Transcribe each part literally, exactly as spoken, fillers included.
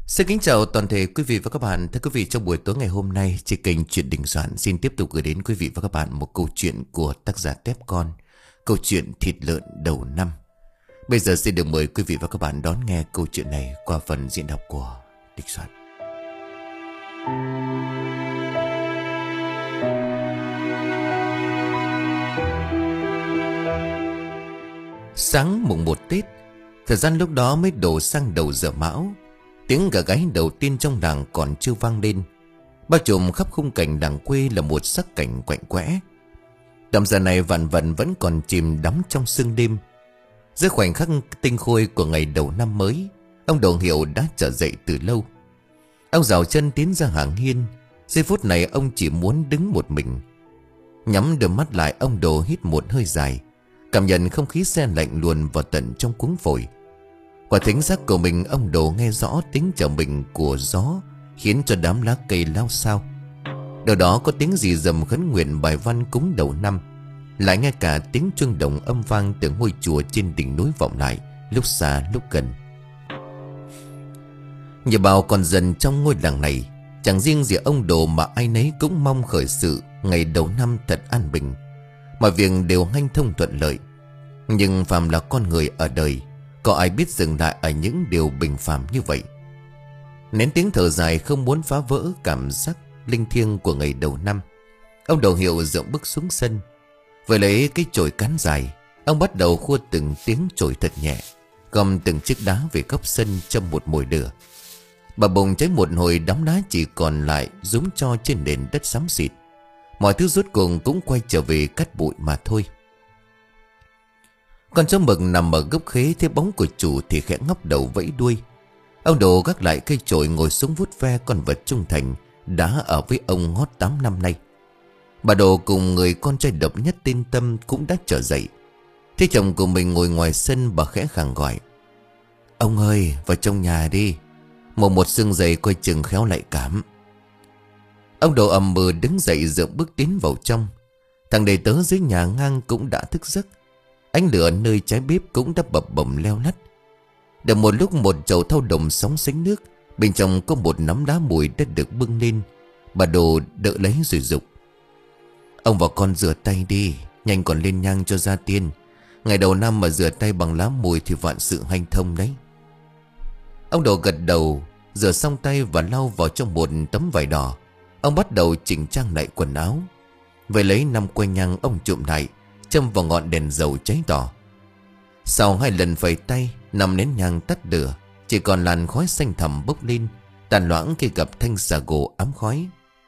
Xin kính chào toàn thể quý vị và các bạn. Thưa quý vị, trong buổi tối ngày hôm nay, trên kênh Chuyện Đình Soạn xin tiếp tục gửi đến quý vị và các bạn một câu chuyện của tác giả Tép Con, câu chuyện Thịt Lợn Đầu Năm. Bây giờ xin được mời quý vị và các bạn đón nghe câu chuyện này qua phần diễn đọc của Đình Soạn. Sáng mùng một Tết, thời gian lúc đó mới đổ sang đầu giờ mão. Tiếng gà gáy đầu tiên trong làng còn chưa vang lên. Bao trùm khắp khung cảnh làng quê là một sắc cảnh quạnh quẽ. Tầm giờ này vạn vần vẫn còn chìm đắm trong sương đêm. Giữa khoảnh khắc tinh khôi của ngày đầu năm mới, ông Đồ Hiệu đã trở dậy từ lâu. Ông rào chân tiến ra hàng hiên. Giây phút này ông chỉ muốn đứng một mình. Nhắm đôi mắt lại, ông Đồ hít một hơi dài, cảm nhận không khí se lạnh luồn vào tận trong cuống phổi. Qua thính giác của mình, ông Đồ nghe rõ tiếng chở mình của gió, khiến cho đám lá cây lao xao. Đầu đó có tiếng rì rầm khấn nguyện bài văn cúng đầu năm. Lại nghe cả tiếng chuông đồng âm vang từ ngôi chùa trên đỉnh núi vọng lại, lúc xa lúc gần. Nhà bào còn dần trong ngôi làng này, chẳng riêng gì ông Đồ mà ai nấy cũng mong khởi sự ngày đầu năm thật an bình, mọi việc đều hanh thông thuận lợi. Nhưng phàm là con người ở đời, có ai biết dừng lại ở những điều bình phàm như vậy. Nén tiếng thở dài không muốn phá vỡ cảm giác linh thiêng của ngày đầu năm, ông Đồ Hiệu dựa bước xuống sân. Với lấy cái chổi cán dài, ông bắt đầu khua từng tiếng chổi thật nhẹ, gom từng chiếc đá về góc sân trong một mồi lửa. Bà bùng cháy một hồi, đám đá chỉ còn lại rúm cho trên nền đất xám xịt. Mọi thứ rốt cuộc cũng quay trở về cát bụi mà thôi. Con chó mực nằm ở gốc khế thấy bóng của chủ thì khẽ ngóc đầu vẫy đuôi. Ông Đồ gác lại cây chổi, ngồi xuống vuốt ve con vật trung thành đã ở với ông ngót tám năm nay. Bà Đồ cùng người con trai độc nhất tên Tâm cũng đã trở dậy. Thấy chồng của mình ngồi ngoài sân, bà khẽ khàng gọi: "Ông ơi, vào trong nhà đi, một một xương dày coi chừng khéo lại cảm." Ông Đồ ầm mừ đứng dậy dựa bước tiến vào trong. Thằng đầy tớ dưới nhà ngang cũng đã thức giấc. Ánh lửa nơi trái bếp cũng đã bập bồng leo lắt. Được một lúc, một chậu thau đồng sóng sánh nước, bên trong có một nắm đá mùi đã được bưng lên. Bà Đồ đỡ lấy rồi dục: "Ông và con rửa tay đi, nhanh còn lên nhang cho gia tiên. Ngày đầu năm mà rửa tay bằng lá mùi thì vạn sự hanh thông đấy." Ông Đồ gật đầu, rửa xong tay và lau vào trong một tấm vải đỏ. Ông bắt đầu chỉnh trang lại quần áo. Vậy lấy năm que nhang ông trụm lại, châm vào ngọn đèn dầu cháy đỏ. Sau hai lần phẩy tay, năm nén nhang tắt lửa, chỉ còn làn khói xanh thẳm bốc lên, tàn loãng khi gặp thanh xà gỗ ám khói.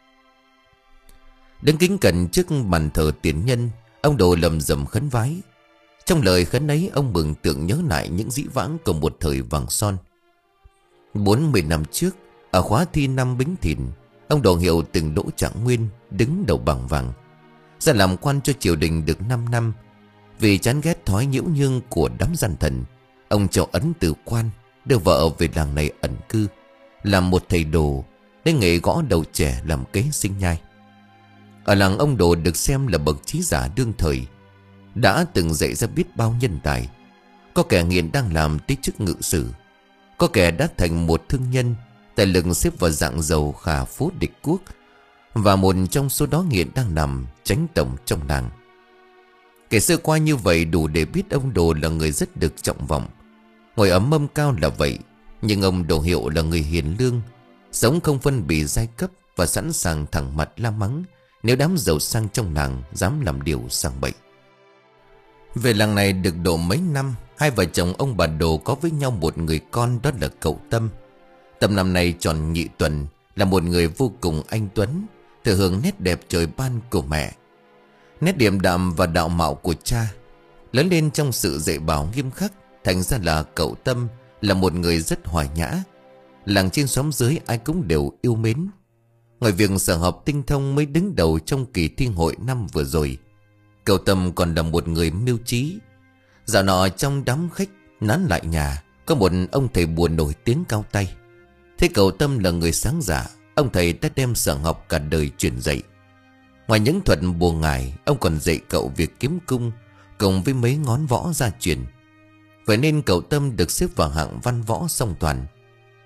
Đứng kính cẩn trước bàn thờ tiền nhân, ông Đồ lầm rầm khấn vái. Trong lời khấn ấy, ông mừng tượng nhớ lại những dĩ vãng của một thời vàng son. Bốn mươi năm trước, ở khóa thi năm Bính Thìn, ông Đồ Hiệu từng đỗ trạng nguyên, đứng đầu bảng vàng, ra làm quan cho triều đình được năm năm. Vì chán ghét thói nhiễu nhương của đám gian thần, ông cho ấn từ quan, đưa vợ về làng này ẩn cư, làm một thầy đồ, lấy nghề gõ đầu trẻ làm kế sinh nhai. Ở làng, ông Đồ được xem là bậc trí giả đương thời, đã từng dạy ra biết bao nhân tài. Có kẻ nghiện đang làm tới chức ngự sử, có kẻ đã thành một thương nhân, tài lực xếp vào dạng giàu khả phú địch quốc, và một trong số đó nghiện đang làm chánh tổng trong làng. Kể sơ qua như vậy đủ để biết ông Đồ là người rất được trọng vọng. Ngồi ấm mâm cao là vậy, nhưng ông Đồ Hiệu là người hiền lương, sống không phân bì giai cấp và sẵn sàng thẳng mặt la mắng nếu đám giàu sang trong làng dám làm điều sang bậy. Về làng này được độ mấy năm, hai vợ chồng ông bà Đồ có với nhau một người con, đó là cậu Tâm. Tâm năm nay tròn nhị tuần, là một người vô cùng anh tuấn, thừa hưởng nét đẹp trời ban của mẹ, nét điềm đạm và đạo mạo của cha. Lớn lên trong sự dạy bảo nghiêm khắc, thành ra là cậu Tâm là một người rất hòa nhã. Làng trên xóm dưới ai cũng đều yêu mến. Ngoài việc sở học tinh thông mới đứng đầu trong kỳ thi hội năm vừa rồi, cậu Tâm còn là một người mưu trí. Dạo nọ trong đám khách nán lại nhà, có một ông thầy buồn nổi tiếng cao tay. Thế cậu Tâm là người sáng giả, ông thầy đã đem sở học cả đời truyền dạy. Ngoài những thuật bùa ngải, ông còn dạy cậu việc kiếm cung cùng với mấy ngón võ gia truyền. Vậy nên cậu Tâm được xếp vào hạng văn võ song toàn.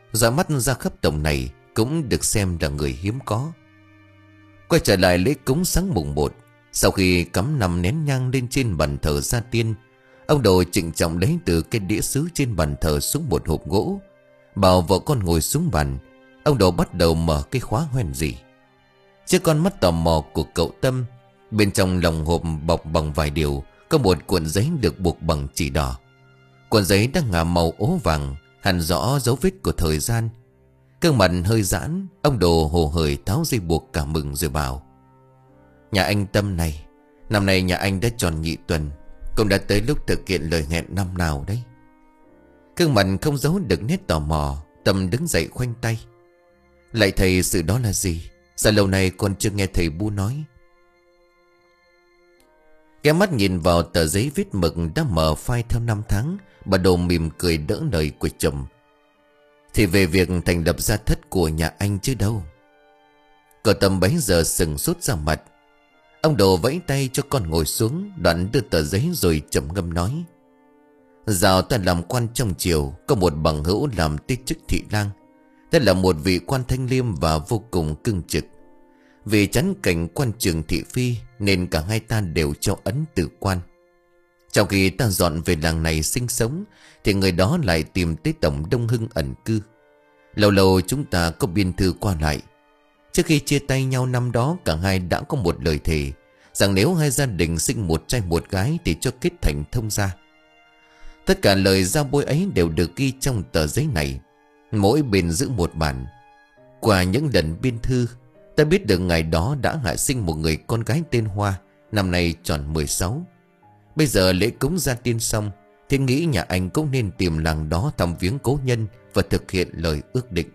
Dõi mắt ra khắp tổng này cũng được xem là người hiếm có. Quay trở lại lễ cúng sáng mùng một, sau khi cắm năm nén nhang lên trên bàn thờ gia tiên, ông Đồ trịnh trọng lấy từ cái đĩa sứ trên bàn thờ xuống một hộp gỗ, bảo vợ con ngồi xuống bàn. Ông Đồ bắt đầu mở cái khóa hoen gì. Chiếc con mắt tò mò của cậu Tâm, bên trong lòng hộp bọc bằng vài điều có một cuộn giấy được buộc bằng chỉ đỏ. Cuộn giấy đang ngả màu ố vàng, hằn rõ dấu vết của thời gian. Cương mặt hơi giãn, ông Đồ hồ hởi tháo dây buộc cả mừng rồi bảo: Nhà anh Tâm này, năm nay nhà anh đã tròn nhị tuần, cũng đã tới lúc thực hiện lời hẹn năm nào đấy. Cương mặt không giấu được nét tò mò. Tâm đứng dậy khoanh tay: Lại thầy, sự đó là gì? Sao lâu nay con chưa nghe thầy Bu nói? Ghé mắt nhìn vào tờ giấy viết mực đã mở phai theo năm tháng, bà Đồ mỉm cười đỡ lời của chồng: Thì về việc thành lập gia thất của nhà anh chứ đâu. Cậu Tâm bấy giờ sừng sốt ra mặt. Ông Đồ vẫy tay cho con ngồi xuống, đoạn đưa tờ giấy rồi trầm ngâm nói: Dạo ta làm quan trong triều, có một bằng hữu làm tiết chức thị lang. Đây là một vị quan thanh liêm và vô cùng cương trực. Vì chắn cảnh quan trường thị phi nên cả hai ta đều cho ấn từ quan. Trong khi ta dọn về làng này sinh sống thì người đó lại tìm tới tổng Đông Hưng ẩn cư. Lâu lâu chúng ta có biên thư qua lại. Trước khi chia tay nhau năm đó, cả hai đã có một lời thề rằng nếu hai gia đình sinh một trai một gái thì cho kết thành thông gia. Tất cả lời giao bôi ấy đều được ghi trong tờ giấy này, mỗi bên giữ một bản. Qua những lần biên thư, ta biết được ngày đó đã hạ sinh một người con gái tên Hoa, năm nay tròn mười sáu. Bây giờ lễ cúng gia tiên xong, thì nghĩ nhà anh cũng nên tìm làng đó thăm viếng cố nhân và thực hiện lời ước định.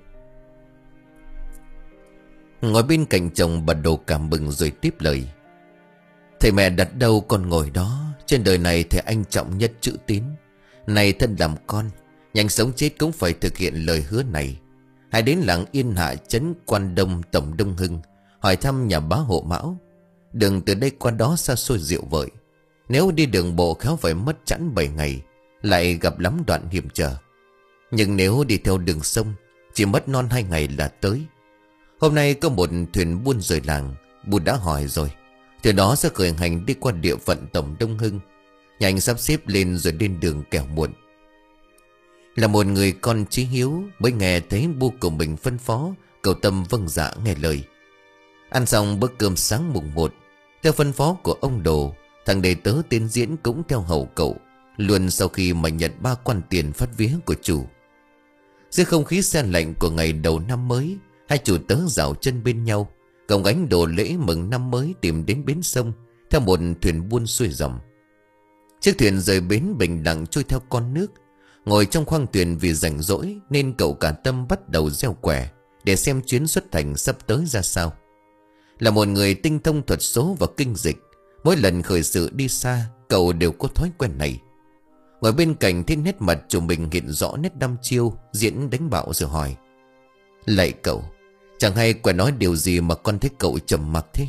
Ngồi bên cạnh chồng, bà Đồ cảm mừng rồi tiếp lời: Thầy mẹ đặt đâu con ngồi đó. Trên đời này thầy anh trọng nhất chữ tín. Này thân làm con, nhanh sống chết cũng phải thực hiện lời hứa này. Hãy đến làng Yên Hạ, trấn Quan Đông, tổng Đông Hưng, hỏi thăm nhà bá hộ Mão. Đường từ đây qua đó xa xôi diệu vợi. Nếu đi đường bộ khéo phải mất chẵn bảy ngày, lại gặp lắm đoạn hiểm trở. Nhưng nếu đi theo đường sông, chỉ mất non hai ngày là tới. Hôm nay có một thuyền buôn rời làng, Bụt đã hỏi rồi. Thuyền đó sẽ khởi hành đi qua địa phận tổng Đông Hưng. Nhà anh sắp xếp lên rồi lên đường kẻo muộn. Là một người con chí hiếu, mới nghe thấy Bu của mình phân phó, cậu Tâm vâng dạ nghe lời. Ăn xong bữa cơm sáng mùng một, theo phân phó của ông Đồ, thằng đệ tớ tên Diễn cũng theo hầu cậu, luôn sau khi mà nhận ba quan tiền phát vía của chủ. Dưới không khí se lạnh của ngày đầu năm mới, hai chủ tớ dạo chân bên nhau, gồng gánh đồ lễ mừng năm mới tìm đến bến sông theo một thuyền buôn xuôi dòng. Chiếc thuyền rời bến bình lặng trôi theo con nước. Ngồi trong khoang thuyền vì rảnh rỗi nên cậu cả Tâm bắt đầu gieo quẻ để xem chuyến xuất hành sắp tới ra sao. Là một người tinh thông thuật số và kinh dịch, mỗi lần khởi sự đi xa, cậu đều có thói quen này. Ngồi bên cạnh thấy nét mặt chủ mình hiện rõ nét đăm chiêu, Diễn đánh bạo rồi hỏi: Lạy cậu, chẳng hay quẻ nói điều gì mà con thấy cậu trầm mặc thế?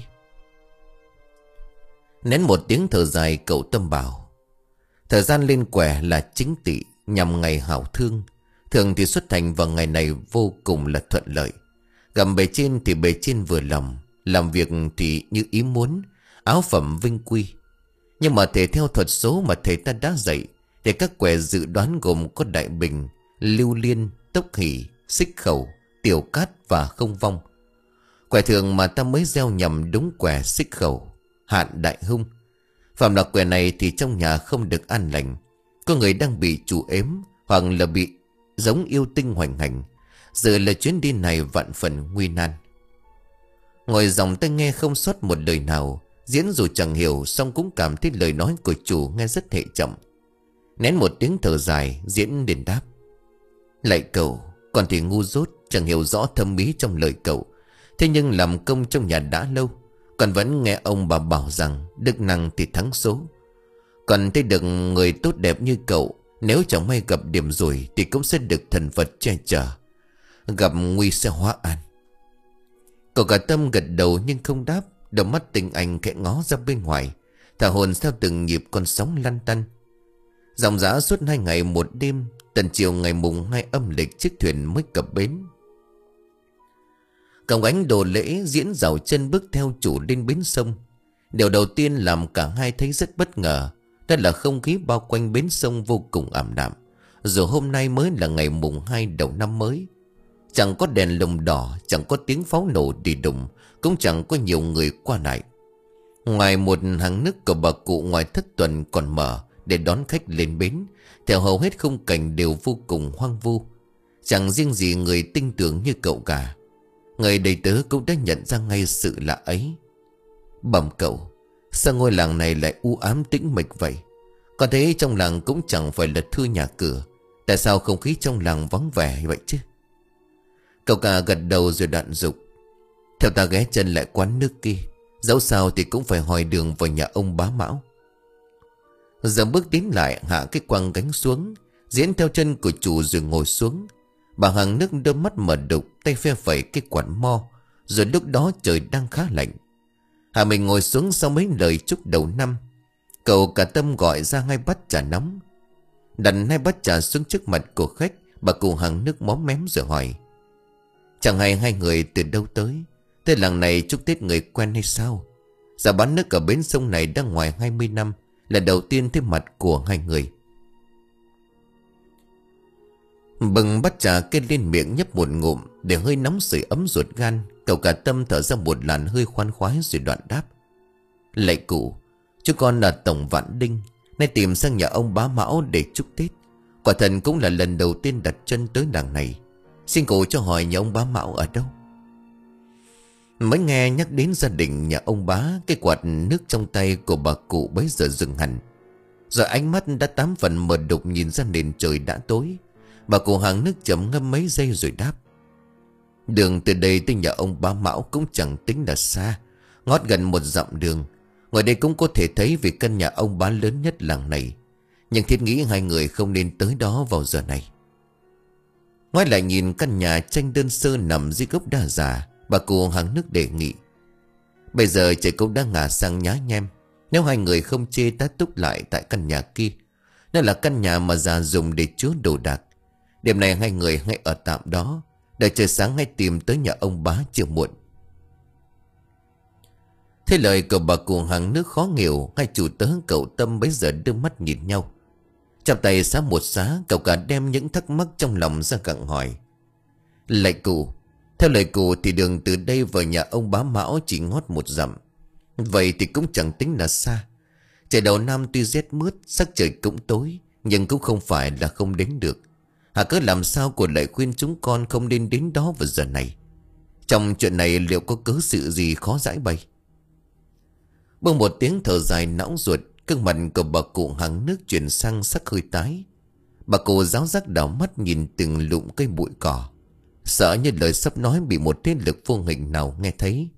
Nén một tiếng thở dài, cậu Tâm bảo: Thời gian lên quẻ là chính tỵ, nhằm ngày hảo thương. Thường thì xuất hành vào ngày này vô cùng là thuận lợi. Gặp bề trên thì bề trên vừa lòng, làm việc thì như ý muốn, áo phẩm vinh quy. Nhưng mà thể theo thuật số mà thầy ta đã dạy, thì các quẻ dự đoán gồm có đại bình, lưu liên, tốc hỷ, xích khẩu, tiểu cát và không vong. Quẻ thường mà ta mới gieo nhầm đúng quẻ xích khẩu, hạn đại hung. Phạm là quẻ này thì trong nhà không được an lành. Có người đang bị chủ ếm, hoặc là bị giống yêu tinh hoành hành. Giờ là chuyến đi này vạn phần nguy nan. Ngồi dòng tai nghe không sót một lời nào. Diễn dù chẳng hiểu, song cũng cảm thấy lời nói của chủ nghe rất hệ trọng. Nén một tiếng thở dài, Diễn liền đáp: Lạy cậu, con thì ngu dốt, chẳng hiểu rõ thâm ý trong lời cậu. Thế nhưng làm công trong nhà đã lâu, còn vẫn nghe ông bà bảo rằng đức năng thì thắng số. Còn thấy được người tốt đẹp như cậu, nếu chẳng may gặp điểm rủi thì cũng sẽ được thần Phật che chở, gặp nguy sẽ hóa an. Cậu cả Tâm gật đầu nhưng không đáp. Đôi mắt tình anh khẽ ngó ra bên ngoài, thả hồn theo từng nhịp con sóng lăn tăn. Dòng dã suốt hai ngày một đêm, Tận chiều ngày mùng hai âm lịch chiếc thuyền mới cập bến. Cổng ánh đồ lễ diễn dạo chân bước theo chủ lên bến sông. Điều đầu tiên làm cả hai thấy rất bất ngờ, đó là không khí bao quanh bến sông vô cùng ảm đạm. Dù hôm nay mới là ngày mùng hai đầu năm mới, chẳng có đèn lồng đỏ, chẳng có tiếng pháo nổ đi đùng, cũng chẳng có nhiều người qua lại. Ngoài một hàng nước của bà cụ ngoài thất tuần còn mở để đón khách lên bến, theo hầu hết khung cảnh đều vô cùng hoang vu. Chẳng riêng gì người tinh tưởng như cậu cả. Người đầy tớ cũng đã nhận ra ngay sự lạ ấy. Bẩm cậu, sao ngôi làng này lại u ám tĩnh mịch vậy? Có thế trong làng cũng chẳng phải là thưa nhà cửa, tại sao không khí trong làng vắng vẻ vậy chứ? Cậu cả gật đầu rồi đoạn dục: theo ta ghé chân lại quán nước kia, dẫu sao thì cũng phải hỏi đường vào nhà ông bá Mão. Giờ bước tiến lại, hạ cái quăng gánh xuống, diễn theo chân của chủ rồi ngồi xuống. Bà hàng nước đôi mắt mở đục, tay phe phẩy cái quạt mo. Rồi lúc đó trời đang khá lạnh. Hạ mình ngồi xuống sau mấy lời chúc đầu năm. Cậu cả Tâm gọi ra hai bát trà nóng, đặt hai bát trà xuống trước mặt của khách. Bà cụ hàng nước móm mém rồi hỏi: chẳng hay hai người từ đâu tới? Thế làng này chúc Tết người quen hay sao? Dạ bán nước ở bến sông này đã ngoài hai mươi năm, là đầu tiên thấy mặt của hai người. Bừng bát trà kê lên miệng nhấp một ngụm để hơi nóng sưởi ấm ruột gan. Cậu cả Tâm thở ra một làn hơi khoan khoái rồi đoạn đáp: lạy cụ, chú con là Tổng Vạn Đinh, nay tìm sang nhà ông bá Mão để chúc Tết. Quả thật cũng là lần đầu tiên đặt chân tới làng này. Xin cụ cho hỏi nhà ông bá Mão ở đâu? Mới nghe nhắc đến gia đình nhà ông bá, cái quạt nước trong tay của bà cụ bấy giờ dừng hẳn. Rồi ánh mắt đã tám phần mờ đục nhìn ra nền trời đã tối. Bà cụ hàng nước chậm ngâm mấy giây rồi đáp: đường từ đây tới nhà ông bá Mão cũng chẳng tính là xa, ngót gần một dặm đường. Ngoài đây cũng có thể thấy vì căn nhà ông bá lớn nhất làng này, nhưng thiết nghĩ hai người không nên tới đó vào giờ này. Ngoái lại nhìn căn nhà tranh đơn sơ nằm dưới gốc đa già, bà cụ hàng nước đề nghị: bây giờ trời cũng đã ngả sang nhá nhem, nếu hai người không chê tá túc lại tại căn nhà kia. Đó là căn nhà mà già dùng để chứa đồ đạc. Đêm này hai người hãy ở tạm đó, đợi trời sáng hãy tìm tới nhà ông bá chưa muộn. Thế lời của bà cụ hàng nước khó hiểu. Hai chủ tớ cậu Tâm bấy giờ đưa mắt nhìn nhau, chắp tay xá một xá. Cậu cả đem những thắc mắc trong lòng ra gặng hỏi: lạy cụ, theo lời cụ thì đường từ đây vào nhà ông bá Mão chỉ ngót một dặm. Vậy thì cũng chẳng tính là xa. Trời đầu năm tuy rét mướt, sắc trời cũng tối, nhưng cũng không phải là không đến được. Hà cớ làm sao cô lại khuyên chúng con không nên đến đó vào giờ này? Trong chuyện này liệu có cớ sự gì khó giải bày? Bỗng một tiếng thở dài não ruột, gương mặt của bà cụ hàng nước chuyển sang sắc hơi tái. Bà cụ giáo giác đảo mắt nhìn từng lụm cây bụi cỏ, sợ như lời sắp nói bị một thế lực vô hình nào nghe thấy.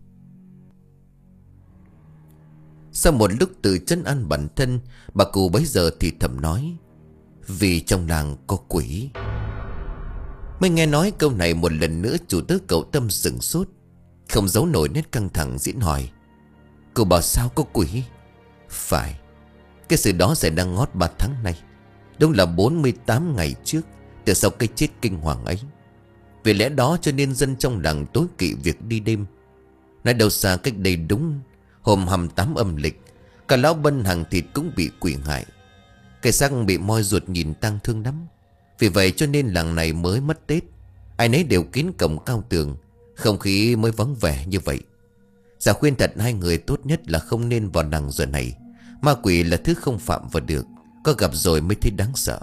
Sau một lúc tự trấn an bản thân, bà cụ bấy giờ thì thầm nói: vì trong làng có quỷ. Mới nghe nói câu này một lần nữa, chủ tớ cậu Tâm sửng sốt, không giấu nổi nét căng thẳng diễn hỏi: cô bảo sao có quỷ? Phải, cái sự đó xảy ra ngót ba tháng nay, đúng là bốn mươi tám ngày trước, từ sau cái chết kinh hoàng ấy. Vì lẽ đó cho nên dân trong làng tối kỵ việc đi đêm. Nói đâu xa cách đây đúng hôm hăm tám âm lịch, cả lão Bân hàng thịt cũng bị quỷ hại. Cái xác bị moi ruột nhìn tang thương lắm. Vì vậy cho nên làng này mới mất Tết, ai nấy đều kín cổng cao tường, không khí mới vắng vẻ như vậy. Giả khuyên thật hai người tốt nhất là không nên vào làng giờ này. Ma quỷ là thứ không phạm vào được, có gặp rồi mới thấy đáng sợ.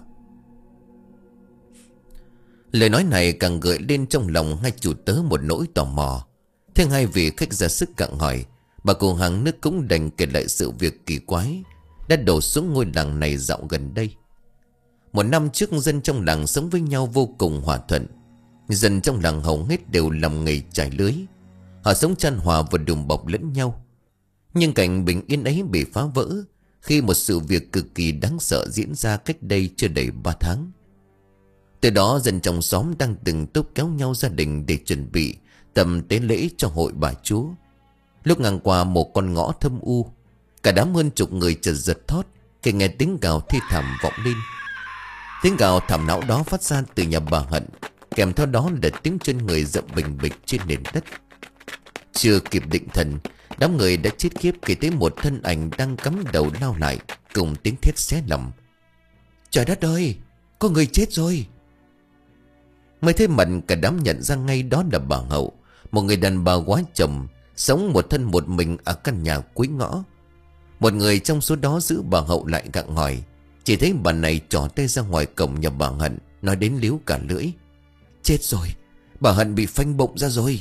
Lời nói này càng gợi lên trong lòng hai chủ tớ một nỗi tò mò. Thế hai vị khách ra sức cặng hỏi, bà cụ hàng nước cũng đành kể lại sự việc kỳ quái đã đổ xuống ngôi làng này dạo gần đây. Một năm trước, dân trong làng sống với nhau vô cùng hòa thuận. Dân trong làng hầu hết đều làm nghề trải lưới. Họ sống chan hòa và đùm bọc lẫn nhau. Nhưng cảnh bình yên ấy bị phá vỡ khi một sự việc cực kỳ đáng sợ diễn ra cách đây chưa đầy ba tháng. Từ đó dân trong xóm đang từng tốp kéo nhau gia đình để chuẩn bị tầm tế lễ cho hội bà Chúa. Lúc ngang qua một con ngõ thâm u, cả đám hơn chục người chợt giật thót khi nghe tiếng gào thi thảm vọng lên. Tiếng gào thảm não đó phát ra từ nhà bà Hận, kèm theo đó là tiếng chân người dậm bình bịch trên nền đất. Chưa kịp định thần, đám người đã chết khiếp khi thấy một thân ảnh đang cắm đầu lao lại, cùng tiếng thét xé lòng. Trời đất ơi, có người chết rồi! Mới thấy mặt cả đám nhận ra ngay đó là bà Hậu, một người đàn bà quá chồng, sống một thân một mình ở căn nhà cuối ngõ. Một người trong số đó giữ bà Hậu lại gặng hỏi. Chỉ thấy bà này trỏ tay ra ngoài cổng nhà bà Hận, nói đến líu cả lưỡi. Chết rồi, bà Hận bị phanh bụng ra rồi.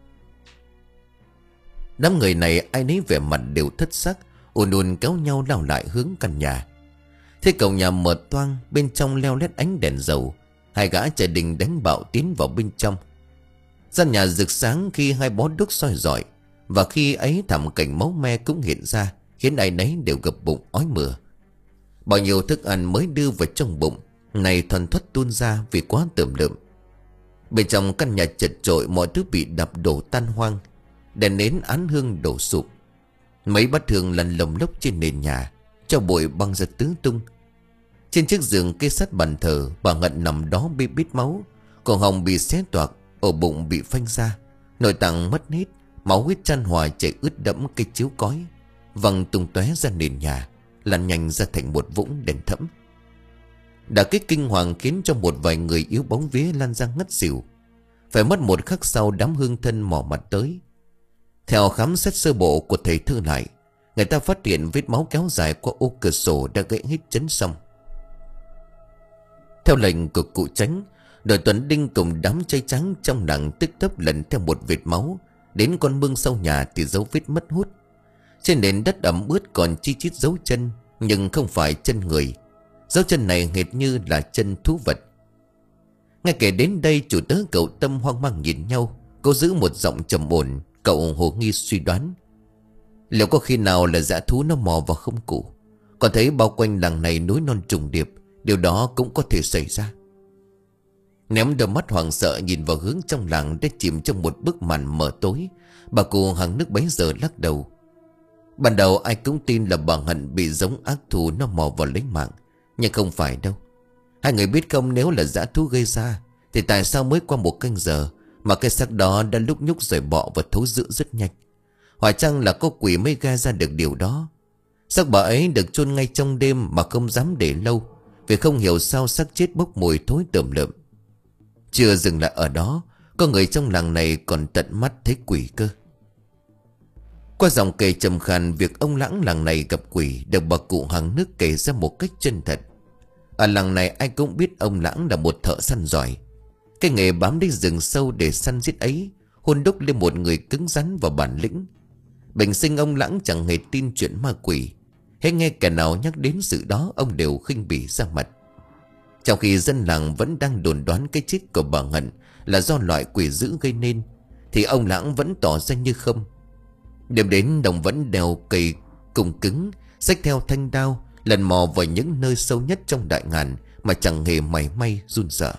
Đám người này ai nấy vẻ mặt đều thất sắc, ùn ùn kéo nhau lao lại hướng căn nhà. Thế cổng nhà mở toang, bên trong leo lét ánh đèn dầu. Hai gã trẻ đình đánh bạo tiến vào bên trong. Gian nhà rực sáng khi hai bó đuốc soi rọi, và khi ấy thảm cảnh máu me cũng hiện ra, khiến ai nấy đều gập bụng ói mửa. Bao nhiêu thức ăn mới đưa vào trong bụng này thuần thoắt tuôn ra vì quá tởm lợm. Bên trong căn nhà chật chội, mọi thứ bị đập đổ tan hoang, đèn nến án hương đổ sụp. Mấy bát hương lăn lồng lốc trên nền nhà, cho bụi băng ra tứ tung. Trên chiếc giường kê sát bàn thờ, bà Hận nằm đó bê bít máu, cổ họng bị xé toạc, ổ bụng bị phanh ra, nội tạng mất hết, máu huyết chan hòa chảy ướt đẫm cây chiếu cói, văng tung tóe ra nền nhà, lăn nhanh ra thành một vũng đen thẫm. Đả kích kinh hoàng khiến cho một vài người yếu bóng vía lăn ra ngất xỉu. Phải mất một khắc sau, đám hương thân mò mặt tới. Theo khám xét sơ bộ của thầy Thư lại, người ta phát hiện vết máu kéo dài qua ô cửa sổ đã gãy hết chấn xong. Theo lệnh của cụ Chánh, đội tuần đinh cùng đám trai trắng trong làng tức tốc lần theo một vệt máu đến con mương sau nhà thì dấu vết mất hút. Trên nền đất ẩm ướt còn chi chít dấu chân, nhưng không phải chân người. Dấu chân này hệt như là chân thú vật. Ngay kể đến đây, chủ tớ cậu Tâm hoang mang nhìn nhau. Cô giữ một giọng trầm ổn. Cậu hồ nghi suy đoán, liệu có khi nào là dã thú nó mò vào không cụ? Còn thấy bao quanh làng này núi non trùng điệp, điều đó cũng có thể xảy ra. Ném đôi mắt hoảng sợ nhìn vào hướng trong làng đã chìm trong một bức màn mờ tối, bà cụ hàng nước bấy giờ lắc đầu. Ban đầu ai cũng tin là bà Hận bị giống ác thú nó mò vào lấy mạng, nhưng không phải đâu. Hai người biết không, nếu là dã thú gây ra thì tại sao mới qua một canh giờ mà cái xác đó đã lúc nhúc rời bọ và thối rữa rất nhanh? Phải chăng là có quỷ mới gây ra được điều đó? Xác bà ấy được chôn ngay trong đêm mà không dám để lâu, vì không hiểu sao xác chết bốc mùi thối tởm lợm. Chưa dừng lại ở đó, có người trong làng này còn tận mắt thấy quỷ cơ. Qua dòng kể trầm khàn, việc ông Lãng làng này gặp quỷ được bà cụ hàng nước kể ra một cách chân thật. Ở làng này ai cũng biết ông Lãng là một thợ săn giỏi. Cái nghề bám đến rừng sâu để săn giết ấy hôn đúc lên một người cứng rắn và bản lĩnh. Bình sinh ông Lãng chẳng hề tin chuyện ma quỷ. Hễ nghe kẻ nào nhắc đến sự đó, ông đều khinh bỉ ra mặt. Trong khi dân làng vẫn đang đồn đoán cái chết của bà Hận là do loại quỷ dữ gây nên, thì ông Lãng vẫn tỏ ra như không. Đêm đến đồng vẫn đèo cây cùng cứng, xách theo thanh đao, lần mò vào những nơi sâu nhất trong đại ngàn mà chẳng hề mảy may run sợ.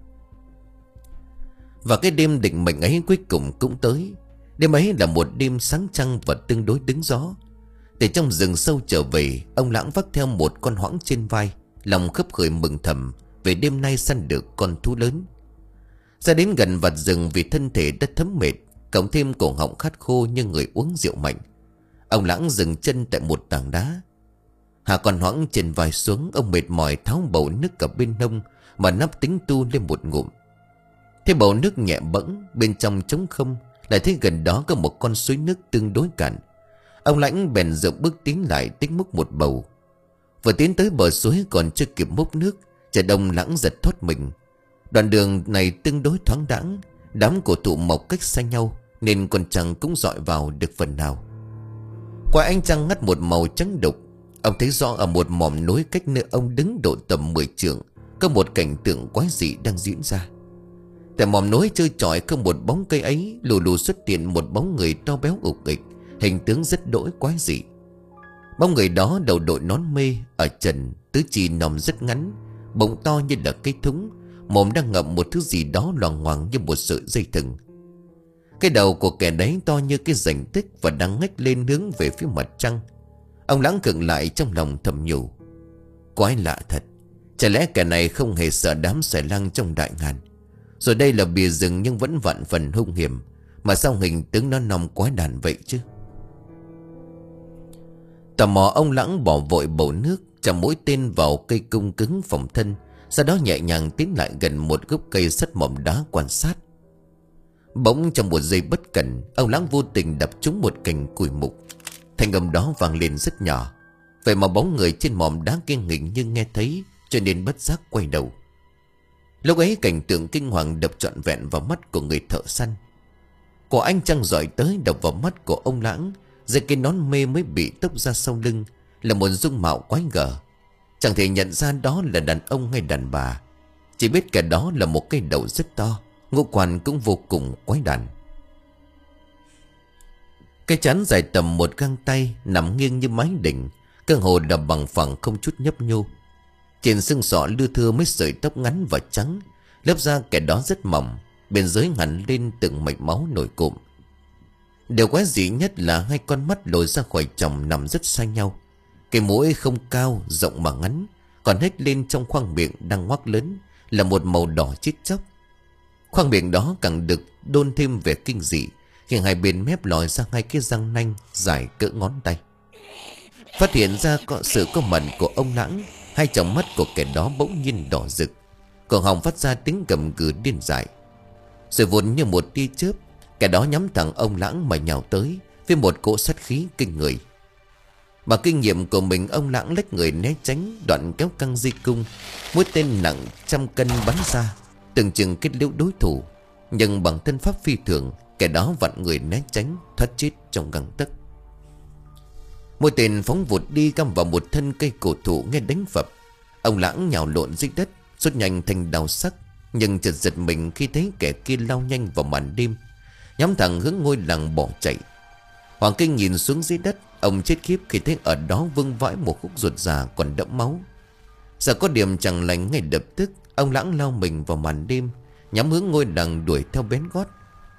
Và cái đêm định mệnh ấy cuối cùng cũng tới. Đêm ấy là một đêm sáng trăng và tương đối đứng gió. Từ trong rừng sâu trở về, ông Lãng vác theo một con hoãng trên vai, lòng khấp khởi mừng thầm về đêm nay săn được con thú lớn. Ra đến gần vạt rừng vì thân thể đã thấm mệt, cộng thêm cổ họng khát khô như người uống rượu mạnh, ông Lãng dừng chân tại một tảng đá. Hạ con hoãng trên vai xuống, ông mệt mỏi tháo bầu nước cả bên hông mà nắp tính tu lên một ngụm. Thấy bầu nước nhẹ bẫng, bên trong trống không, lại thấy gần đó có một con suối nước tương đối cạn. Ông Lãnh bèn dậm bước tiến lại tích múc một bầu. Vừa tiến tới bờ suối còn chưa kịp múc nước, chợt ông Lãng giật thoát mình. Đoạn đường này tương đối thoáng đãng, đám cổ thụ mọc cách xa nhau nên con trăng cũng dọi vào được phần nào. Qua ánh trăng ngắt một màu trắng đục, ông thấy rõ ở một mỏm núi cách nơi ông đứng độ tầm mười trượng có một cảnh tượng quái dị đang diễn ra. Tại mỏm núi trơ trọi không một bóng cây ấy, lù lù xuất hiện một bóng người to béo ục ịch, hình tướng rất đỗi quái dị. Bóng người đó đầu đội nón mê, ở trần, tứ chi nòng rất ngắn, bụng to như là cây thúng, mồm đang ngậm một thứ gì đó loằng ngoằng như một sợi dây thừng. Cái đầu của kẻ đấy to như cái rảnh tích và đang ngách lên hướng về phía mặt trăng. Ông Lãng khựng lại trong lòng thầm nhủ, quái lạ thật, Chả lẽ kẻ này không hề sợ đám xài lang trong đại ngàn? Rồi đây là bìa rừng nhưng vẫn vạn phần hung hiểm, mà sao hình tướng nó nòng quái đản vậy chứ? Tò mò ông Lãng bỏ vội bầu nước, chạm mũi tên vào cây cung cứng phòng thân, sau đó nhẹ nhàng tiến lại gần một gốc cây sắt mỏm đá quan sát. Bỗng trong một giây bất cẩn, ông Lãng vô tình đập trúng một cành củi mục. Thanh âm đó vang lên rất nhỏ, vậy mà bóng người trên mỏm đá kia hình như nghe thấy, cho nên bất giác quay đầu. Lúc ấy cảnh tượng kinh hoàng đập trọn vẹn vào mắt của người thợ săn. Của anh trăng rọi tới đập vào mắt của ông Lãng, dưới cái nón mê mới bị tốc ra sau lưng là một dung mạo quái gở. Chẳng thể nhận ra đó là đàn ông hay đàn bà, chỉ biết cả đó là một cái đầu rất to, ngũ quan cũng vô cùng quái đản. Cái trán dài tầm một găng tay, nằm nghiêng như mái đỉnh, cơ hồ đập bằng phẳng không chút nhấp nhô. Trên xương sọ lưa thưa mấy sợi tóc ngắn và trắng, lớp da kẻ đó rất mỏng, bên dưới hẳn lên từng mạch máu nổi cộm. Điều quái dị nhất là hai con mắt lồi ra khỏi tròng nằm rất xa nhau. Cái mũi không cao, rộng mà ngắn, còn hết lên trong khoang miệng đang ngoác lớn là một màu đỏ chết chóc. Khoang miệng đó càng được đôn thêm vẻ kinh dị khi hai bên mép lòi ra hai cái răng nanh dài cỡ ngón tay. Phát hiện ra có sự có mặt của ông Lãng, hai tròng mắt của kẻ đó bỗng nhiên đỏ rực, cổ họng phát ra tiếng gầm gừ điên dại. Rồi vụn như một tia chớp, kẻ đó nhắm thẳng ông Lãng mà nhào tới với một cỗ sát khí kinh người. Bằng kinh nghiệm của mình, ông Lãng lách người né tránh, đoạn kéo căng dây cung, mũi tên nặng trăm cân bắn ra, từng chừng kết liễu đối thủ. Nhưng bằng thân pháp phi thường, kẻ đó vặn người né tránh, thoát chết trong gang tấc. Mũi tên phóng vụt đi găm vào một thân cây cổ thụ nghe đánh phập. Ông Lãng nhào lộn dưới đất, rút nhanh thành đào sắc, nhưng chợt giật mình khi thấy kẻ kia lao nhanh vào màn đêm, nhắm thẳng hướng ngôi làng bỏ chạy. Hoàng Kinh nhìn xuống dưới đất, ông chết khiếp khi thấy ở đó vương vãi một khúc ruột già còn đẫm máu. Giờ có điểm chẳng lành, ngay lập tức ông Lãng lao mình vào màn đêm, nhắm hướng ngôi làng đuổi theo bén gót.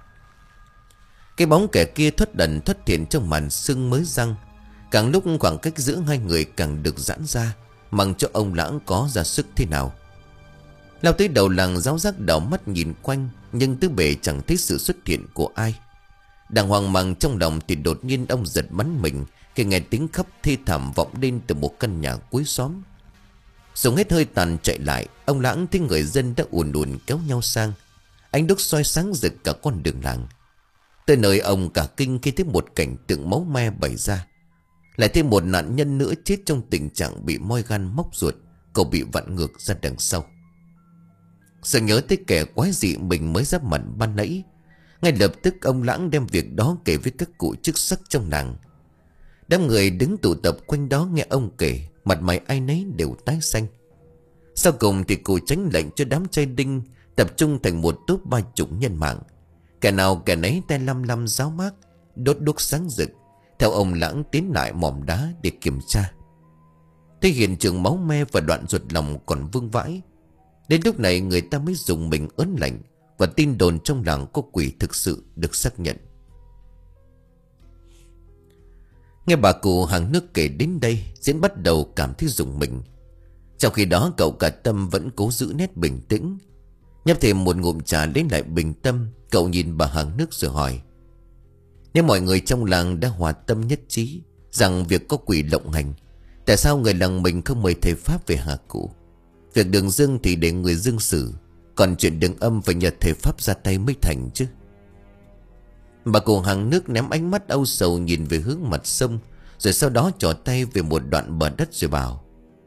Cái bóng kẻ kia thoát đần thoát thiện trong màn sương mới răng. Càng lúc khoảng cách giữa hai người càng được giãn ra, mong cho ông Lãng có ra sức thế nào. Lao tới đầu làng, giáo giác đảo mắt nhìn quanh, nhưng tứ bề chẳng thấy sự xuất hiện của ai. Đang hoang mang trong lòng thì đột nhiên ông giật bắn mình khi nghe tiếng khóc thê thảm vọng lên từ một căn nhà cuối xóm. Dùng hết hơi tàn chạy lại, ông Lãng thấy người dân đã ùn ùn kéo nhau sang. Ánh đuốc soi sáng rực cả con đường làng. Tới nơi ông cả kinh khi thấy một cảnh tượng máu me bày ra. Lại thêm một nạn nhân nữa chết trong tình trạng bị moi gan móc ruột, cậu bị vặn ngược ra đằng sau. Sợ nhớ tới kẻ quái dị mình mới giáp mặt ban nãy, ngay lập tức ông Lãng đem việc đó kể với các cụ chức sắc trong làng. Đám người đứng tụ tập quanh đó nghe ông kể, mặt mày ai nấy đều tái xanh. Sau cùng thì cụ tránh lệnh cho đám trai đinh tập trung thành một tốp ba chục nhân mạng. Kẻ nào kẻ nấy tay lăm lăm giáo mác, đốt đuốc sáng rực, theo ông Lãng tiến lại mỏm đá để kiểm tra. Thấy hiện trường máu me và đoạn ruột lòng còn vương vãi. Đến lúc này người ta mới dùng mình ớn lạnh, và tin đồn trong làng có quỷ thực sự được xác nhận. Nghe bà cụ hàng nước kể đến đây, Diễn bắt đầu cảm thấy rùng mình. Trong khi đó cậu cả Tâm vẫn cố giữ nét bình tĩnh. Nhấp thêm một ngụm trà lấy lại bình tâm, cậu nhìn bà hàng nước rồi hỏi: nếu mọi người trong làng đã hòa tâm nhất trí rằng việc có quỷ lộng hành, tại sao người làng mình không mời thầy Pháp về hạ cụ? Việc đường dương thì để người dương xử, còn chuyện đường âm phải nhờ thầy Pháp ra tay mới thành chứ. Bà cụ hàng nước ném ánh mắt âu sầu nhìn về hướng mặt sông, rồi sau đó trỏ tay về một đoạn bờ đất rồi bảo: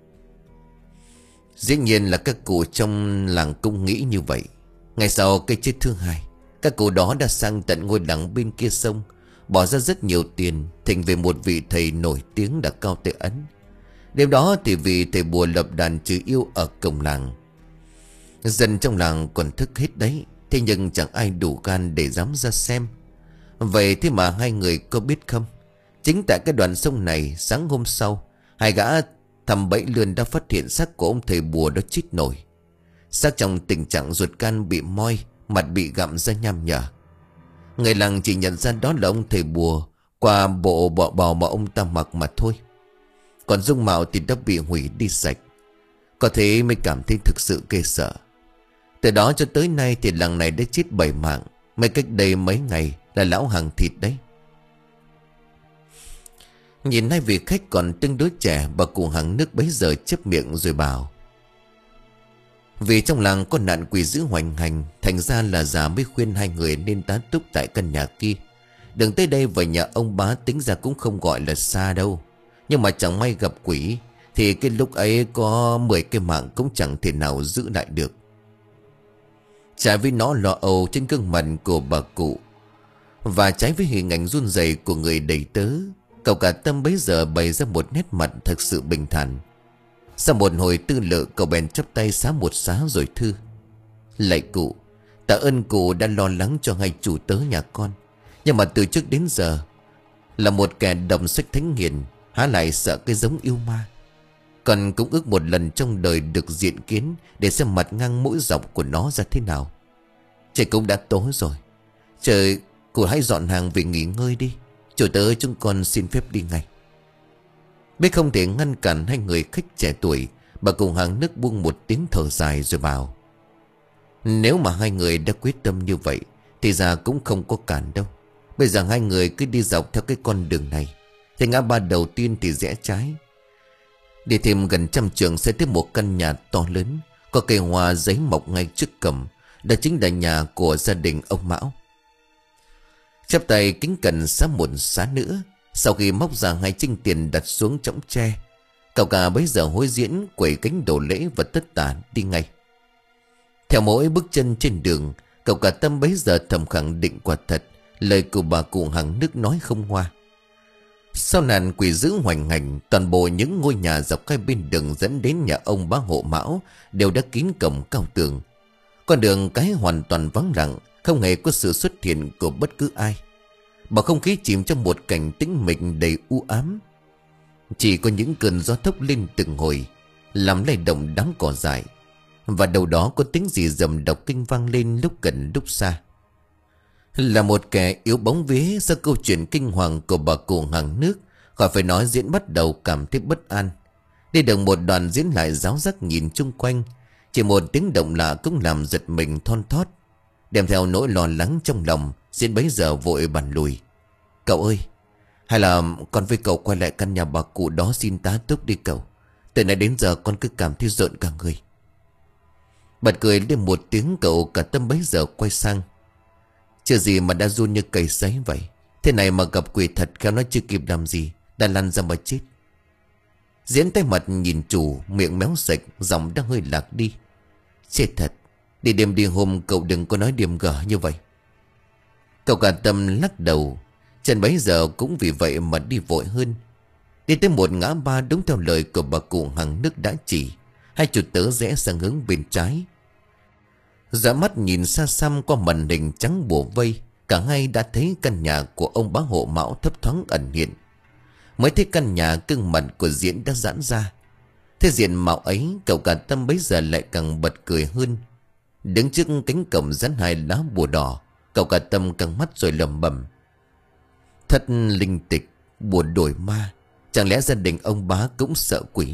dĩ nhiên là các cụ trong làng cũng nghĩ như vậy. Ngày sau cái chết thứ hai, các cụ đó đã sang tận ngôi làng bên kia sông, bỏ ra rất nhiều tiền thỉnh về một vị thầy nổi tiếng đã cao tới ấn. Đêm đó thì vị thầy bùa lập đàn trừ yêu ở cổng làng. Dân trong làng còn thức hết đấy, thế nhưng chẳng ai đủ gan để dám ra xem. Vậy thế mà hai người có biết không, chính tại cái đoạn sông này, sáng hôm sau, hai gã thầm bẫy lươn đã phát hiện xác của ông thầy bùa đó chết nổi. Xác trong tình trạng ruột gan bị moi, mặt bị gặm ra nham nhở. Người làng chỉ nhận ra đó là ông thầy bùa qua bộ bọ bò mà ông ta mặc mà thôi. Còn dung mạo thì đã bị hủy đi sạch. Có thế mới cảm thấy thực sự ghê sợ. Từ đó cho tới nay thì làng này đã chết bảy mạng. Mới cách đây mấy ngày là lão hàng thịt đấy. Nhìn hai vị khách còn tương đối trẻ, bà cụ hàng nước bấy giờ chép miệng rồi bảo: vì trong làng có nạn quỷ dữ hoành hành, thành ra là già mới khuyên hai người nên tá túc tại căn nhà kia. Đừng tới đây về nhà ông bá, tính ra cũng không gọi là xa đâu. Nhưng mà chẳng may gặp quỷ thì cái lúc ấy có mười cái mạng cũng chẳng thể nào giữ lại được. Trái với nó lo âu trên gương mặt của bà cụ, và trái với hình ảnh run rẩy của người đầy tớ, cậu cả Tâm bấy giờ bày ra một nét mặt thật sự bình thản. Sau một hồi tư lự, cậu bèn chắp tay xá một xá rồi thưa: lạy cụ, tạ ơn cụ đã lo lắng cho hai chủ tớ nhà con. Nhưng mà từ trước đến giờ là một kẻ đọc sách thánh hiền, há lại sợ cái giống yêu ma. Còn cũng ước một lần trong đời được diện kiến để xem mặt ngang mũi dọc của nó ra thế nào. Trời cũng đã tối rồi, trời, cụ hãy dọn hàng về nghỉ ngơi đi. Chủ tớ chúng con xin phép đi ngay. Biết không thể ngăn cản hai người khách trẻ tuổi, bà cùng hàng nước buông một tiếng thở dài rồi bảo: nếu mà hai người đã quyết tâm như vậy thì già cũng không có cản đâu. Bây giờ hai người cứ đi dọc theo cái con đường này, thì ngã ba đầu tiên thì rẽ trái, đi thêm gần trăm trượng sẽ tới một căn nhà to lớn, có cây hoa giấy mọc ngay trước cổng. Đó chính là nhà của gia đình ông Mão. Chắp tay kính cẩn xá một xá nữa. Sau khi móc ra hai chinh tiền đặt xuống chõng tre, cậu cả bấy giờ hối diễn quẩy cánh đổ lễ và tất tả đi ngay. Theo mỗi bước chân trên đường, cậu cả Tâm bấy giờ thầm khẳng định quả thật lời của bà cụ hàng nước nói không hoa. Sau nạn quỷ dữ hoành hành, toàn bộ những ngôi nhà dọc hai bên đường dẫn đến nhà ông bá hộ Mão đều đã kín cổng cao tường. Con đường cái hoàn toàn vắng lặng, không hề có sự xuất hiện của bất cứ ai. Bầu không khí chìm trong một cảnh tĩnh mịch đầy u ám. Chỉ có những cơn gió thốc lên từng hồi, làm lay động đám cỏ dại, và đâu đó có tiếng gì rầm đọc kinh vang lên lúc gần lúc xa. Là một kẻ yếu bóng vía sau câu chuyện kinh hoàng của bà cụ hàng nước, khỏi phải nói diễn bắt đầu cảm thấy bất an. Đi được một đoạn diễn lại ráo rắc nhìn chung quanh, chỉ một tiếng động lạ cũng làm giật mình thon thót. Đem theo nỗi lo lắng trong lòng, diễn bấy giờ vội bàn lùi: cậu ơi, hay là con với cậu quay lại căn nhà bà cụ đó xin tá túc đi cậu. Từ nãy đến giờ con cứ cảm thấy rợn cả người. Bật cười lên một tiếng, cậu cả Tâm bấy giờ quay sang: chưa gì mà đã run như cầy sấy vậy. Thế này mà gặp quỷ thật, khéo nó chưa kịp làm gì đã lăn ra mà chết. Diễn tay mặt nhìn chủ, miệng méo sạch, giọng đang hơi lạc đi: chết thật, đi đêm đi hôm cậu đừng có nói điềm gở như vậy. Cậu cả Tâm lắc đầu, chân bấy giờ cũng vì vậy mà đi vội hơn. Đi tới một ngã ba đúng theo lời của bà cụ hàng nước đã chỉ, hai chủ tớ rẽ sang hướng bên trái. Dõi mắt nhìn xa xăm qua màn hình trắng bủa vây, cả hai đã thấy căn nhà của ông bá hộ Mão thấp thoáng ẩn hiện. Mới thấy căn nhà, cương mặt của Diễn đã giãn ra. Thế diện mạo ấy, cậu cả Tâm bấy giờ lại càng bật cười hơn. Đứng trước cánh cổng dán hai lá bùa đỏ, cậu cả Tâm căng mắt rồi lẩm bẩm: thất linh tịch, bùa đổi ma, chẳng lẽ gia đình ông bá cũng sợ quỷ?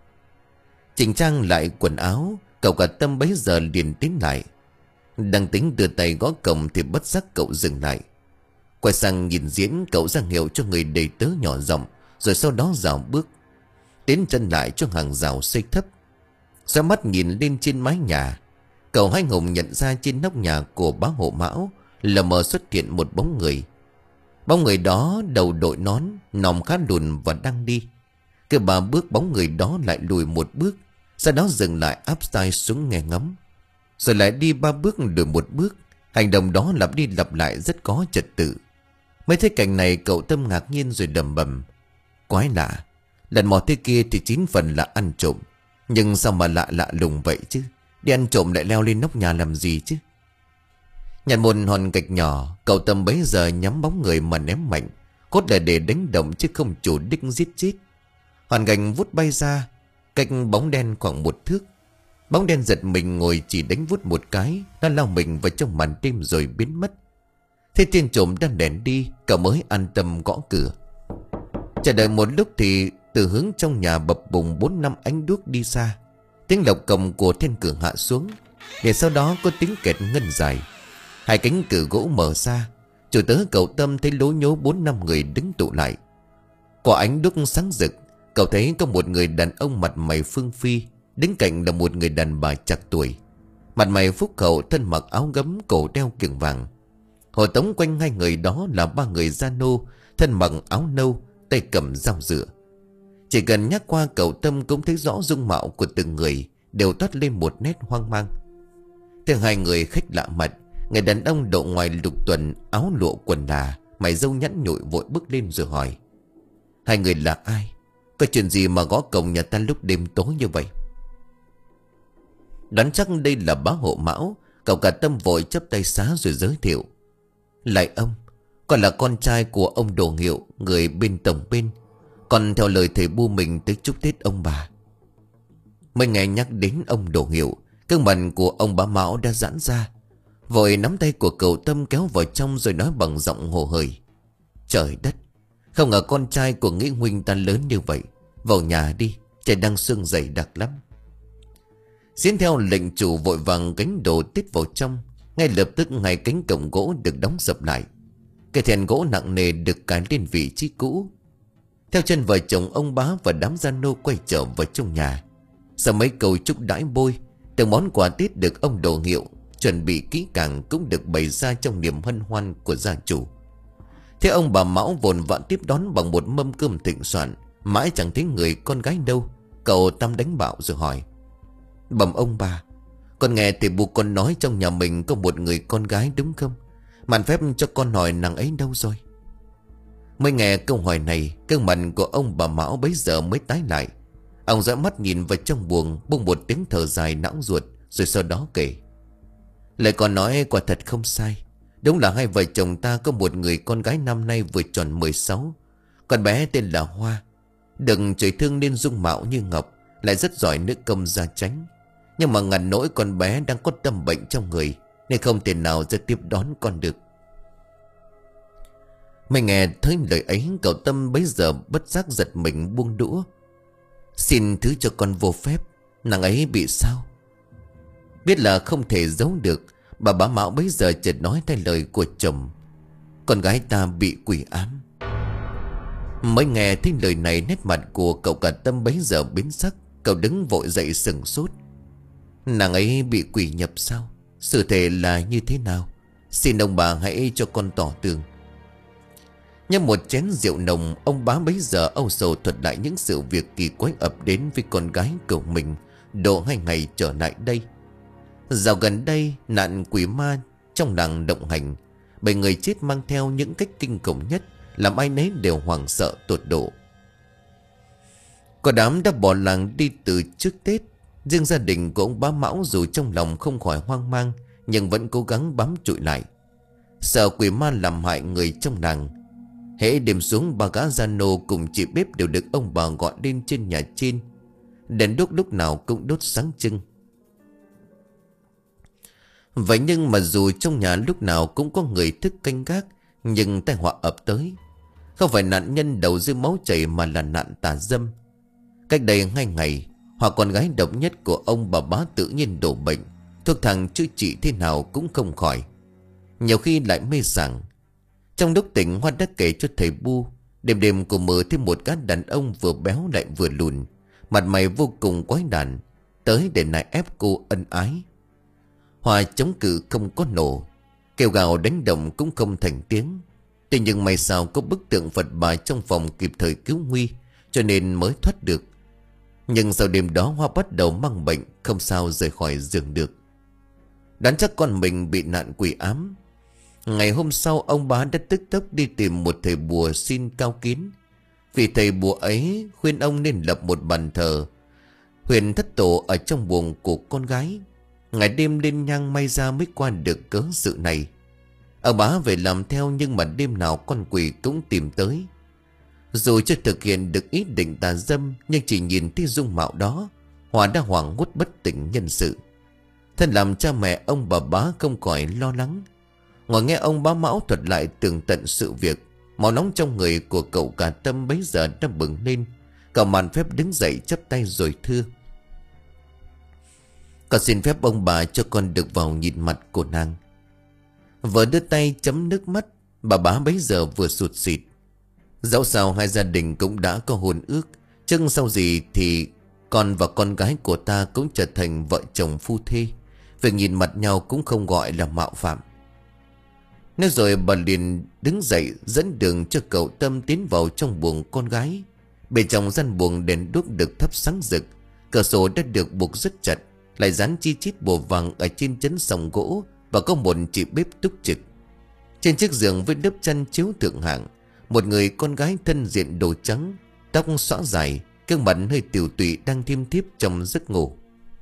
Chỉnh trang lại quần áo, cậu cả Tâm bấy giờ liền tiến lại. Đang tính đưa tay gõ cổng thì bất giác cậu dừng lại. Quay sang nhìn Diễn, cậu ra hiệu cho người đầy tớ nhỏ giọng, rồi sau đó rào bước tiến chân lại cho hàng rào xây thấp. Ra mắt nhìn lên trên mái nhà, cậu hái hùng nhận ra trên nóc nhà của bá hộ Mão lờ mờ xuất hiện một bóng người. Bóng người đó đầu đội nón, nòm khá lùn và đang đi. Cái ba bước bóng người đó lại lùi một bước, sau đó dừng lại áp tai xuống nghe ngắm, rồi lại đi ba bước lùi một bước. Hành động đó lặp đi lặp lại rất có trật tự. Mới thấy cảnh này, cậu Tâm ngạc nhiên rồi đầm bầm: quái lạ, lần mò thế kia thì chín phần là ăn trộm, nhưng sao mà lạ lạ lùng vậy chứ? Đi ăn trộm lại leo lên nóc nhà làm gì chứ? Nhặt một hòn gạch nhỏ, cậu Tâm bấy giờ nhắm bóng người mà ném mạnh, cốt là để đánh động chứ không chủ đích giết chết. Hòn gạch vút bay ra cách bóng đen khoảng một thước. Bóng đen giật mình ngồi chỉ đánh vút một cái, nó lao mình vào trong màn đêm rồi biến mất. Thế tên trộm đang đèn đi, cậu mới an tâm gõ cửa. Chờ đợi một lúc thì từ hướng trong nhà bập bùng bốn năm ánh đuốc đi xa. Tiếng lộc cồng của then cửa hạ xuống, để sau đó có tiếng kẹt ngân dài. Hai cánh cửa gỗ mở ra. Chủ tớ cậu Tâm thấy lố nhố bốn năm người đứng tụ lại. Có ánh đuốc sáng rực, cậu thấy có một người đàn ông mặt mày phương phi, đứng cạnh là một người đàn bà chạc tuổi, mặt mày phúc hậu, thân mặc áo gấm, cổ đeo kiềng vàng. Hộ tống quanh hai người đó là ba người da nô, thân mặc áo nâu, tay cầm dao dựa. Chỉ cần nhắc qua cậu Tâm cũng thấy rõ dung mạo của từng người đều toát lên một nét hoang mang. Theo hai người khách lạ mặt, người đàn ông độ ngoài lục tuần, áo lụa quần đà, mày râu nhẵn nhụi vội bước lên rồi hỏi: hai người là ai? Có chuyện gì mà gõ cổng nhà ta lúc đêm tối như vậy? Đoán chắc đây là bá hộ Mão, cậu cả Tâm vội chắp tay xá rồi giới thiệu: lại ông, con là con trai của ông Đồ Hiệu, người bên tổng bên. Còn theo lời thầy bu mình tới chúc Tết ông bà. Mới nghe nhắc đến ông Đồ Hiệu, cơn mặt của ông bá Mão đã giãn ra, vội nắm tay của cậu Tâm kéo vào trong rồi nói bằng giọng hồ hởi: trời đất, không ngờ con trai của Nghĩa huynh ta lớn như vậy. Vào nhà đi, trời đang sương dày đặc lắm. Diễn theo lệnh chủ vội vàng gánh đồ tít vào trong. Ngay lập tức ngay cánh cổng gỗ được đóng sập lại. Cái thèn gỗ nặng nề được cài lên vị trí cũ. Theo chân vợ chồng ông bá và đám gia nô quay trở vào trong nhà. Sau mấy câu chúc đãi bôi, từng món quà Tết được ông Đồ Hiệu chuẩn bị kỹ càng cũng được bày ra trong niềm hân hoan của gia chủ. Thế ông bà Mão vồn vã tiếp đón bằng một mâm cơm thịnh soạn. Mãi chẳng thấy người con gái đâu. Cậu Tâm đánh bạo rồi hỏi: bẩm ông bà, con nghe thầy bu con nói trong nhà mình có một người con gái đúng không? Màn phép cho con hỏi nàng ấy đâu rồi? Mới nghe câu hỏi này, gương mặt của ông bà Mão bấy giờ mới tái lại. Ông dõi mắt nhìn vào trong buồng, buông một tiếng thở dài não ruột, rồi sau đó kể: lời con nói quả thật không sai. Đúng là hai vợ chồng ta có một người con gái năm nay vừa tròn mười sáu. Con bé tên là Hoa. Đừng trời thương nên dung mạo như ngọc, lại rất giỏi nữ công gia chánh. Nhưng mà ngàn nỗi con bé đang có tâm bệnh trong người, nên không thể nào ra tiếp đón con được. Mới nghe thấy lời ấy, cậu Tâm bấy giờ bất giác giật mình buông đũa: xin thứ cho con vô phép, nàng ấy bị sao? Biết là không thể giấu được, bà bá Mão bấy giờ chợt nói thay lời của chồng: con gái ta bị quỷ ám. Mới nghe thấy lời này, nét mặt của cậu cả Tâm bấy giờ biến sắc. Cậu đứng vội dậy sừng sốt: nàng ấy bị quỷ nhập sao? Sự thể là như thế nào? Xin ông bà hãy cho con tỏ tường. Nhâm một chén rượu nồng, ông bá bấy giờ âu sầu thuật lại những sự việc kỳ quái ập đến với con gái của mình độ hai ngày trở lại đây. Dạo gần đây, nạn quỷ ma trong làng động hành, bảy người chết mang theo những cách kinh khủng nhất, làm ai nấy đều hoảng sợ tột độ. Có đám đã bỏ làng đi từ trước Tết. Riêng gia đình của ông bá Mão dù trong lòng không khỏi hoang mang, nhưng vẫn cố gắng bám trụ lại, sợ quỷ ma làm hại người trong làng. Hễ đêm xuống, bà gã gia nô cùng chị bếp đều được ông bà gọi lên trên nhà trên. Đèn đuốc lúc nào cũng đốt sáng trưng. Vậy nhưng mà dù trong nhà lúc nào cũng có người thức canh gác, nhưng tai họa ập tới. Không phải nạn nhân đầu rơi máu chảy, mà là nạn tà dâm. Cách đây hai ngày, Hòa con gái độc nhất của ông bà bá tự nhiên đổ bệnh. Thuốc thang chữa trị thế nào cũng không khỏi, nhiều khi lại mê sảng. Trong lúc tỉnh, Hoa đã kể cho thầy Bu, đêm đêm cô mơ thêm một gã đàn ông vừa béo lại vừa lùn, mặt mày vô cùng quái đản, tới để nài ép cô ân ái. Hoa chống cự không có nổ, kêu gào đánh động cũng không thành tiếng. Tuy nhiên may sao có bức tượng Phật bà trong phòng kịp thời cứu nguy, cho nên mới thoát được. Nhưng sau đêm đó, Hoa bắt đầu mang bệnh, không sao rời khỏi giường được. Đoán chắc con mình bị nạn quỷ ám. Ngày hôm sau, ông bá đã tức tốc đi tìm một thầy bùa xin cao kín. Vì thầy bùa ấy khuyên ông nên lập một bàn thờ huyền thất tổ ở trong buồng của con gái. Ngày đêm lên nhang may ra mới qua được cớ sự này. Ông bá về làm theo, nhưng mà đêm nào con quỷ cũng tìm tới. Dù chưa thực hiện được ý định tà dâm, nhưng chỉ nhìn thấy dung mạo đó, Hòa đã hoảng hốt bất tỉnh nhân sự. Thân làm cha mẹ, ông bà bá không khỏi lo lắng. Ngồi nghe ông bá Mão thuật lại tường tận sự việc, máu nóng trong người của cậu cả Tâm bấy giờ đã bừng lên. Cậu màn phép đứng dậy chắp tay rồi thưa: Con xin phép ông bà cho con được vào nhìn mặt của nàng. Vợ đưa tay chấm nước mắt. Bà bá bấy giờ vừa sụt sịt. Dẫu sao hai gia đình cũng đã có hôn ước, chừng sau gì thì con và con gái của ta cũng trở thành vợ chồng phu thê. Việc nhìn mặt nhau cũng không gọi là mạo phạm. Nói rồi bà liền đứng dậy dẫn đường cho cậu Tâm tiến vào trong buồng con gái. Bên trong gian buồng đèn đuốc được thắp sáng rực. Cửa sổ đã được buộc rất chặt, lại dán chi chít bùa vàng ở trên chấn sòng gỗ. Và có một chị bếp túc trực. Trên chiếc giường với lớp chăn chiếu thượng hạng, một người con gái thân diện đồ trắng, tóc xõa dài, gương mặt hơi tiểu tụy đang thiêm thiếp trong giấc ngủ.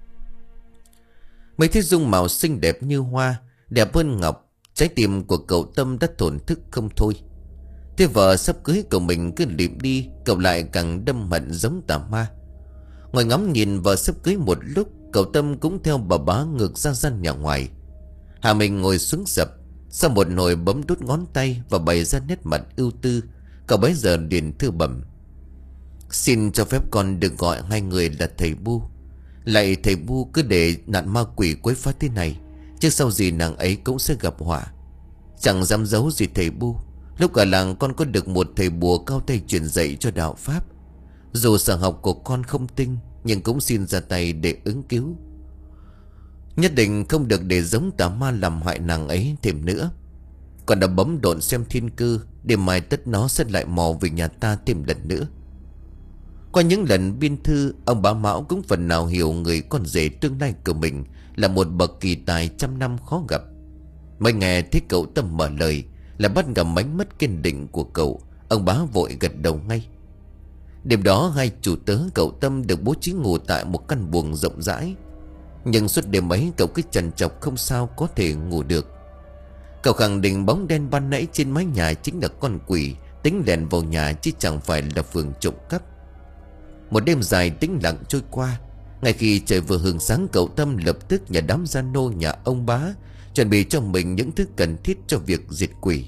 Mấy thấy dung mạo xinh đẹp như hoa, đẹp hơn ngọc. Trái tim của cậu Tâm đã thổn thức không thôi. Thế vợ sắp cưới của mình cứ lịm đi, cậu lại càng đâm hận giống tà ma. Ngồi ngắm nhìn vợ sắp cưới một lúc, cậu Tâm cũng theo bà bá ngược ra gian nhà ngoài. Hà Minh ngồi xuống sập, sau một hồi bấm đút ngón tay và bày ra nét mặt ưu tư. Cậu bấy giờ liền thư bẩm: Xin cho phép con được gọi hai người là thầy Bu. Lại thầy Bu cứ để nạn ma quỷ quấy phá thế này, chứ sau gì nàng ấy cũng sẽ gặp họa. Chẳng dám giấu gì thầy Bu, lúc ở làng con có được một thầy bùa cao tay truyền dạy cho đạo pháp. Dù sở học của con không tinh, nhưng cũng xin ra tay để ứng cứu. Nhất định không được để giống tà ma làm hại nàng ấy thêm nữa. Con đã bấm độn xem thiên cơ, đêm mai tất nó sẽ lại mò về nhà ta thêm lần nữa. Qua những lần biên thư, ông bá Mão cũng phần nào hiểu người con rể tương lai của mình là một bậc kỳ tài trăm năm khó gặp. Mới nghe thấy cậu Tâm mở lời là bắt gặp mánh mắt kiên định của cậu, ông bá vội gật đầu ngay. Đêm đó hai chủ tớ cậu Tâm được bố trí ngủ tại một căn buồng rộng rãi. Nhưng suốt đêm ấy cậu cứ trằn trọc không sao có thể ngủ được. Cậu khẳng định bóng đen ban nãy trên mái nhà chính là con quỷ tính lèn vào nhà, chứ chẳng phải là phường trộm cắp. Một đêm dài tĩnh lặng trôi qua. Ngay khi trời vừa hừng sáng, cậu Tâm lập tức nhà đám gia nô nhà ông bá chuẩn bị cho mình những thứ cần thiết cho việc diệt quỷ.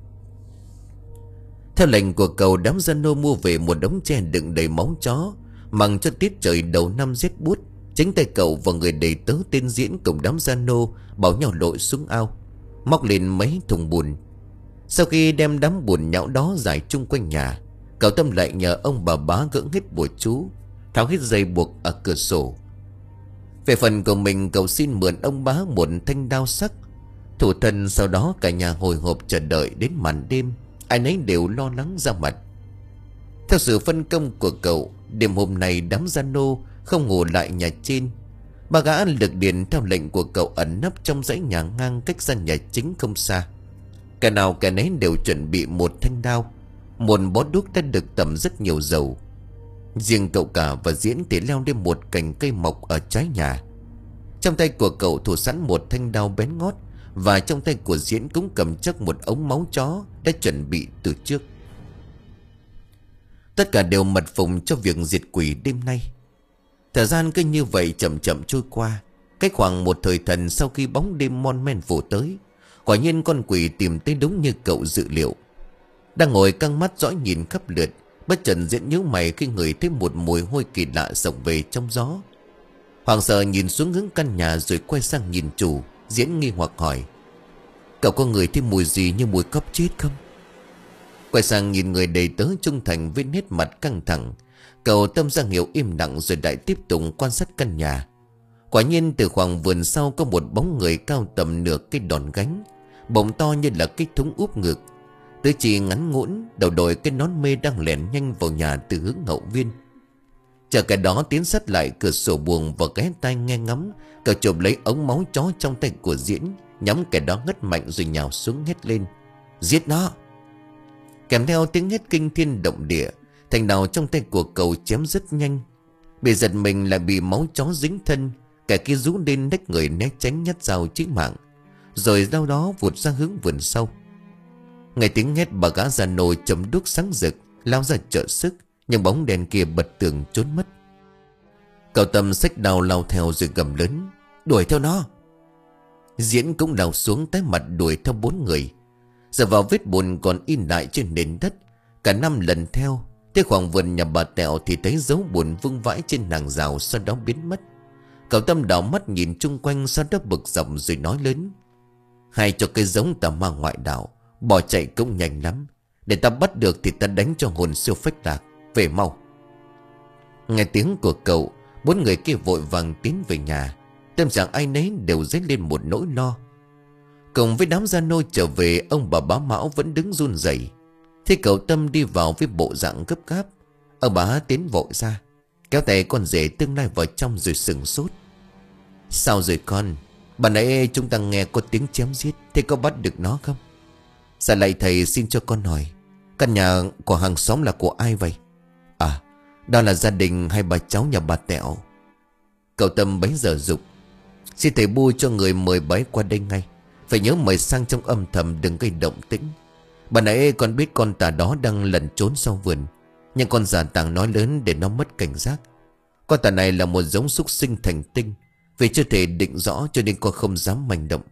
Theo lệnh của cậu, đám gia nô mua về một đống tre đựng đầy máu chó, mằng cho tiết trời đầu năm rét buốt. Chính tay cậu và người đầy tớ tên Diễn cùng đám gia nô bảo nhau lội xuống ao, móc lên mấy thùng bùn. Sau khi đem đám bùn nhão đó rải chung quanh nhà, cậu Tâm lại nhờ ông bà bá gỡ hết bùa chú, tháo hết dây buộc ở cửa sổ. Về phần của mình, cậu xin mượn ông bá một thanh đao sắc thủ thân. Sau đó cả nhà hồi hộp chờ đợi đến màn đêm, ai nấy đều lo lắng ra mặt. Theo sự phân công của cậu, đêm hôm nay đám gia nô không ngủ lại nhà trên. Ba gã lực điện theo lệnh của cậu ẩn nấp trong dãy nhà ngang cách gian nhà chính không xa. Cả nào cả nấy đều chuẩn bị một thanh đao, một bó đuốc đã được tẩm rất nhiều dầu. Riêng cậu Cả và Diễn thì leo lên một cành cây mọc ở trái nhà. Trong tay của cậu thủ sẵn một thanh đao bén ngót, và trong tay của Diễn cũng cầm chắc một ống máu chó đã chuẩn bị từ trước. Tất cả đều mật phụng cho việc diệt quỷ đêm nay. Thời gian cứ như vậy chậm chậm trôi qua. Cách khoảng một thời thần sau khi bóng đêm mon men phủ tới, quả nhiên con quỷ tìm tới đúng như cậu dự liệu. Đang ngồi căng mắt dõi nhìn khắp lượt, bất chợt Diễn nhíu mày khi ngửi thấy một mùi hôi kỳ lạ xộc về trong gió. Hoảng sợ nhìn xuống hướng căn nhà rồi quay sang nhìn chủ. Diễn nghi hoặc hỏi: Cậu có ngửi thấy mùi gì như mùi cóc chết không? Quay sang nhìn người đầy tớ trung thành với nét mặt căng thẳng, cậu Tâm ra hiệu im lặng rồi lại tiếp tục quan sát căn nhà. Quả nhiên từ khoảng vườn sau có một bóng người cao tầm nửa cái đòn gánh, bụng to như là cái thúng úp ngực, tứ chi ngắn ngũn, đầu đội cái nón mê đang lẻn nhanh vào nhà từ hướng hậu viên. Chờ cái đó tiến sát lại cửa sổ buồng và ghé tai nghe ngắm, cậu chụp lấy ống máu chó trong tay của Diễn, nhắm cái đó ngất mạnh rồi nhào xuống hét lên: Giết nó! Kèm theo tiếng hét kinh thiên động địa, thanh đao trong tay của cậu chém rất nhanh. Bị giật mình lại bị máu chó dính thân, kẻ kia rú lên nách người né tránh nhát dao chí mạng, rồi sau đó vụt ra hướng vườn sau. Nghe tiếng hét, bà gã già nồi chấm đuốc sáng rực lao ra trợ sức, nhưng bóng đèn kia bật tường trốn mất. Cậu Tâm xách đao lao theo rồi gầm lớn: Đuổi theo nó! Diễn cũng lao xuống tái mặt đuổi theo bốn người. Giờ vào vết bùn còn in lại trên nền đất, cả năm lần theo. Tới khoảng vườn nhà bà Tẹo thì thấy dấu bùn vương vãi trên hàng rào, sau đó biến mất. Cậu Tâm đảo mắt nhìn chung quanh, sau đó bực dọc rồi nói lớn: "Hay cho cái giống tà ma ngoại đạo, bỏ chạy cũng nhanh lắm. Để ta bắt được thì ta đánh cho hồn siêu phách lạc. Về mau." Nghe tiếng của cậu, bốn người kia vội vàng tiến về nhà. Tâm trạng ai nấy đều dấy lên một nỗi lo. Cùng với đám gia nô trở về, ông bà Bá Mão vẫn đứng run rẩy. Thế cậu Tâm đi vào với bộ dạng gấp gáp. Ông Bá tiến vội ra, kéo tay con rể tương lai vào trong rồi sừng sốt: "Sao rồi con? Bà nãy chúng ta nghe có tiếng chém giết, thế có bắt được nó không?" "Dạ lại thầy, xin cho con hỏi, căn nhà của hàng xóm là của ai vậy?" "À, đó là gia đình hai bà cháu nhà bà Tẹo." Cậu Tâm bấy giờ dục: "Xin thầy Bu cho người mời bái qua đây ngay. Phải nhớ mời sang trong âm thầm, đừng gây động tĩnh. Bà nãy con biết con tà đó đang lẩn trốn sau vườn, nhưng con giả tàng nói lớn để nó mất cảnh giác. Con tà này là một giống súc sinh thành tinh, vì chưa thể định rõ cho nên con không dám manh động."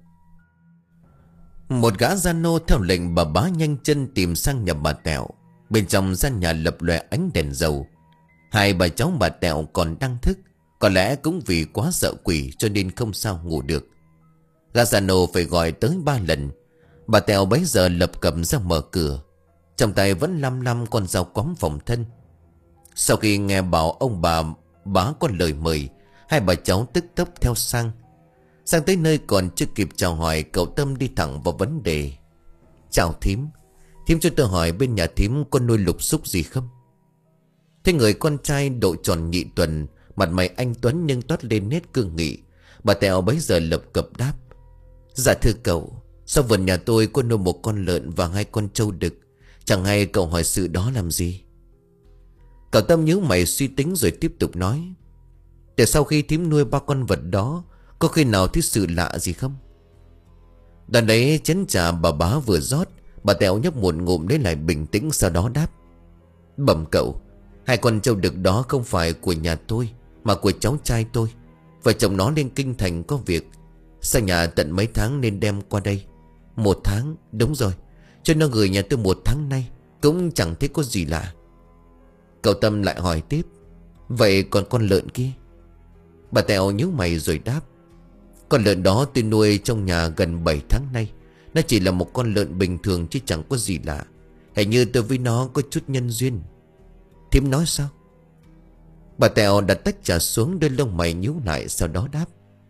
Một gã gia nô theo lệnh bà Bá nhanh chân tìm sang nhà bà Tẹo. Bên trong gian nhà lập lòe ánh đèn dầu. Hai bà cháu bà Tẹo còn đang thức, có lẽ cũng vì quá sợ quỷ cho nên không sao ngủ được. Gã gia nô phải gọi tới ba lần. Bà Tẹo bấy giờ lập cập ra mở cửa, trong tay vẫn lăm lăm con dao quắm phòng thân. Sau khi nghe bảo ông bà Bá có lời mời, hai bà cháu tức tốc theo sang. Sang tới nơi còn chưa kịp chào hỏi, cậu Tâm đi thẳng vào vấn đề: "Chào thím, thím cho tôi hỏi bên nhà thím có nuôi lục súc gì không?" Thế người con trai độ tròn nhị tuần, mặt mày anh tuấn nhưng toát lên nét cương nghị. Bà Tẹo bấy giờ lập cập đáp: "Dạ thưa cậu, sau vườn nhà tôi có nuôi một con lợn và hai con trâu đực. Chẳng hay cậu hỏi sự đó làm gì?" Cậu Tâm nhíu mày suy tính rồi tiếp tục nói: "Để sau khi thím nuôi ba con vật đó, có khi nào thấy sự lạ gì không?" Đoạn đấy chén trà bà Bá vừa rót, bà Tẹo nhấp một ngụm lấy lại bình tĩnh, sau đó đáp: "Bẩm cậu, hai con trâu đực đó không phải của nhà tôi, mà của cháu trai tôi. Vợ chồng nó lên kinh thành có việc, sang nhà tận mấy tháng nên đem qua đây." "Một tháng, đúng rồi. Cho nó gửi nhà tôi một tháng nay, cũng chẳng thấy có gì lạ." Cậu Tâm lại hỏi tiếp: "Vậy còn con lợn kia?" Bà Tẹo nhíu mày rồi đáp: "Con lợn đó tôi nuôi trong nhà gần bảy tháng nay. Nó chỉ là một con lợn bình thường chứ chẳng có gì lạ. Hình như tôi với nó có chút nhân duyên." "Thím nói sao?" Bà Tẹo đặt tách trà xuống, đôi lông mày nhíu lại, sau đó đáp: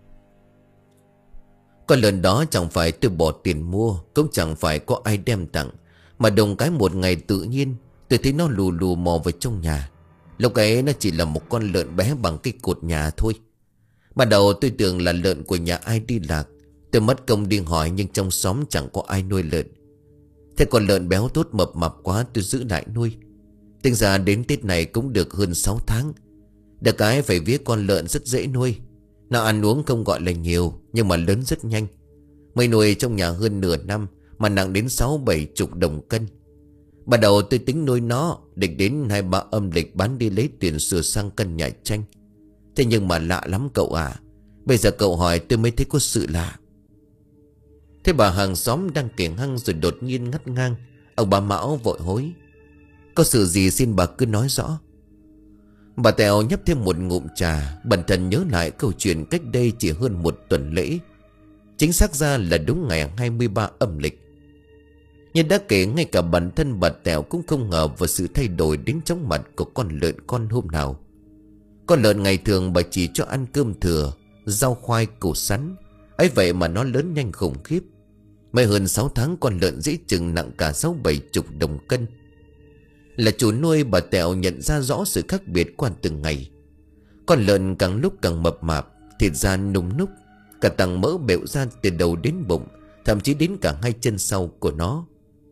"Con lợn đó chẳng phải tôi bỏ tiền mua, cũng chẳng phải có ai đem tặng, mà đồng cái một ngày tự nhiên tôi thấy nó lù lù mò vào trong nhà. Lúc ấy nó chỉ là một con lợn bé bằng cái cột nhà thôi. Ban đầu tôi tưởng là lợn của nhà ai đi lạc. Tôi mất công đi hỏi nhưng trong xóm chẳng có ai nuôi lợn. Thế con lợn béo tốt mập mạp quá tôi giữ lại nuôi. Tính ra đến Tết này cũng được hơn sáu tháng. Được cái phải vía con lợn rất dễ nuôi. Nó ăn uống không gọi là nhiều, nhưng mà lớn rất nhanh. Mới nuôi trong nhà hơn nửa năm mà nặng đến sáu bảy chục đồng cân. Ban đầu tôi tính nuôi nó, định đến hai ba âm lịch bán đi lấy tiền sửa sang căn nhà tranh. Thế nhưng mà lạ lắm cậu à. Bây giờ cậu hỏi tôi mới thấy có sự lạ." Thế bà hàng xóm đang kể hăng rồi đột nhiên ngắt ngang. Ông bà Mão vội hối: "Có sự gì xin bà cứ nói rõ." Bà Tẹo nhấp thêm một ngụm trà, bần thần nhớ lại câu chuyện cách đây chỉ hơn một tuần lễ. Chính xác ra là đúng ngày hai mươi ba âm lịch. Nhưng đã kể ngay cả bản thân bà Tẹo cũng không ngờ vào sự thay đổi đến chóng mặt của con lợn con hôm nào. Con lợn ngày thường bà chỉ cho ăn cơm thừa, rau khoai, củ sắn. Ấy vậy mà nó lớn nhanh khủng khiếp. Mới hơn sáu tháng con lợn dễ chừng nặng cả sáu bảy chục đồng cân. Là chủ nuôi, bà Tẹo nhận ra rõ sự khác biệt qua từng ngày. Con lợn càng lúc càng mập mạp, thịt da nung núc, cả tầng mỡ bẹo ra từ đầu đến bụng, thậm chí đến cả hai chân sau của nó.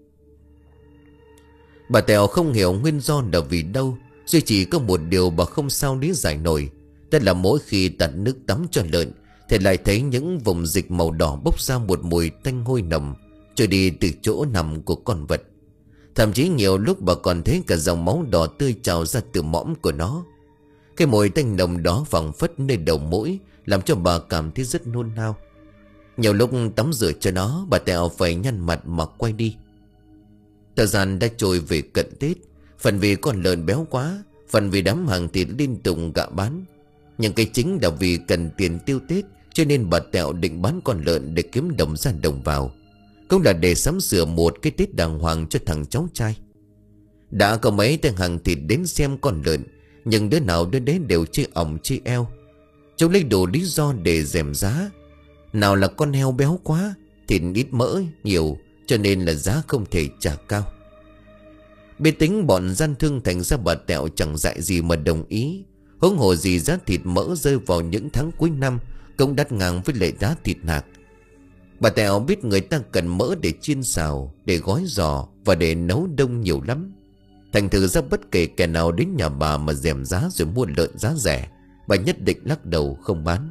Bà Tẹo không hiểu nguyên do là vì đâu, duy chỉ có một điều bà không sao lý giải nổi. Đó là mỗi khi tạt nước tắm cho lợn thì lại thấy những vùng dịch màu đỏ bốc ra một mùi tanh hôi nồng trôi đi từ chỗ nằm của con vật. Thậm chí nhiều lúc bà còn thấy cả dòng máu đỏ tươi trào ra từ mõm của nó. Cái mùi tanh nồng đó phảng phất nơi đầu mũi, làm cho bà cảm thấy rất nôn nao. Nhiều lúc tắm rửa cho nó, bà Tẹo phải nhăn mặt mà quay đi. Thời gian đã trôi về cận Tết. Phần vì con lợn béo quá, phần vì đám hàng thịt liên tục gạ bán. Nhưng cái chính là vì cần tiền tiêu Tết, cho nên bà Tẹo định bán con lợn để kiếm đồng ra đồng vào, cũng là để sắm sửa một cái Tết đàng hoàng cho thằng cháu trai. Đã có mấy tên hàng thịt đến xem con lợn, nhưng đứa nào đứa đấy đều chê ỏng chê eo. Chúng lấy đủ lý do để dèm giá. Nào là con heo béo quá, thịt ít mỡ nhiều, cho nên là giá không thể trả cao. Biết tính bọn gian thương, thành ra bà Tẹo chẳng dại gì mà đồng ý. Huống hồ gì giá thịt mỡ rơi vào những tháng cuối năm cũng đắt ngang với lại giá thịt nạc. Bà Tẹo biết người ta cần mỡ để chiên xào, để gói giò và để nấu đông nhiều lắm. Thành thử ra bất kể kẻ nào đến nhà bà mà dèm giá rồi mua lợn giá rẻ, bà nhất định lắc đầu không bán.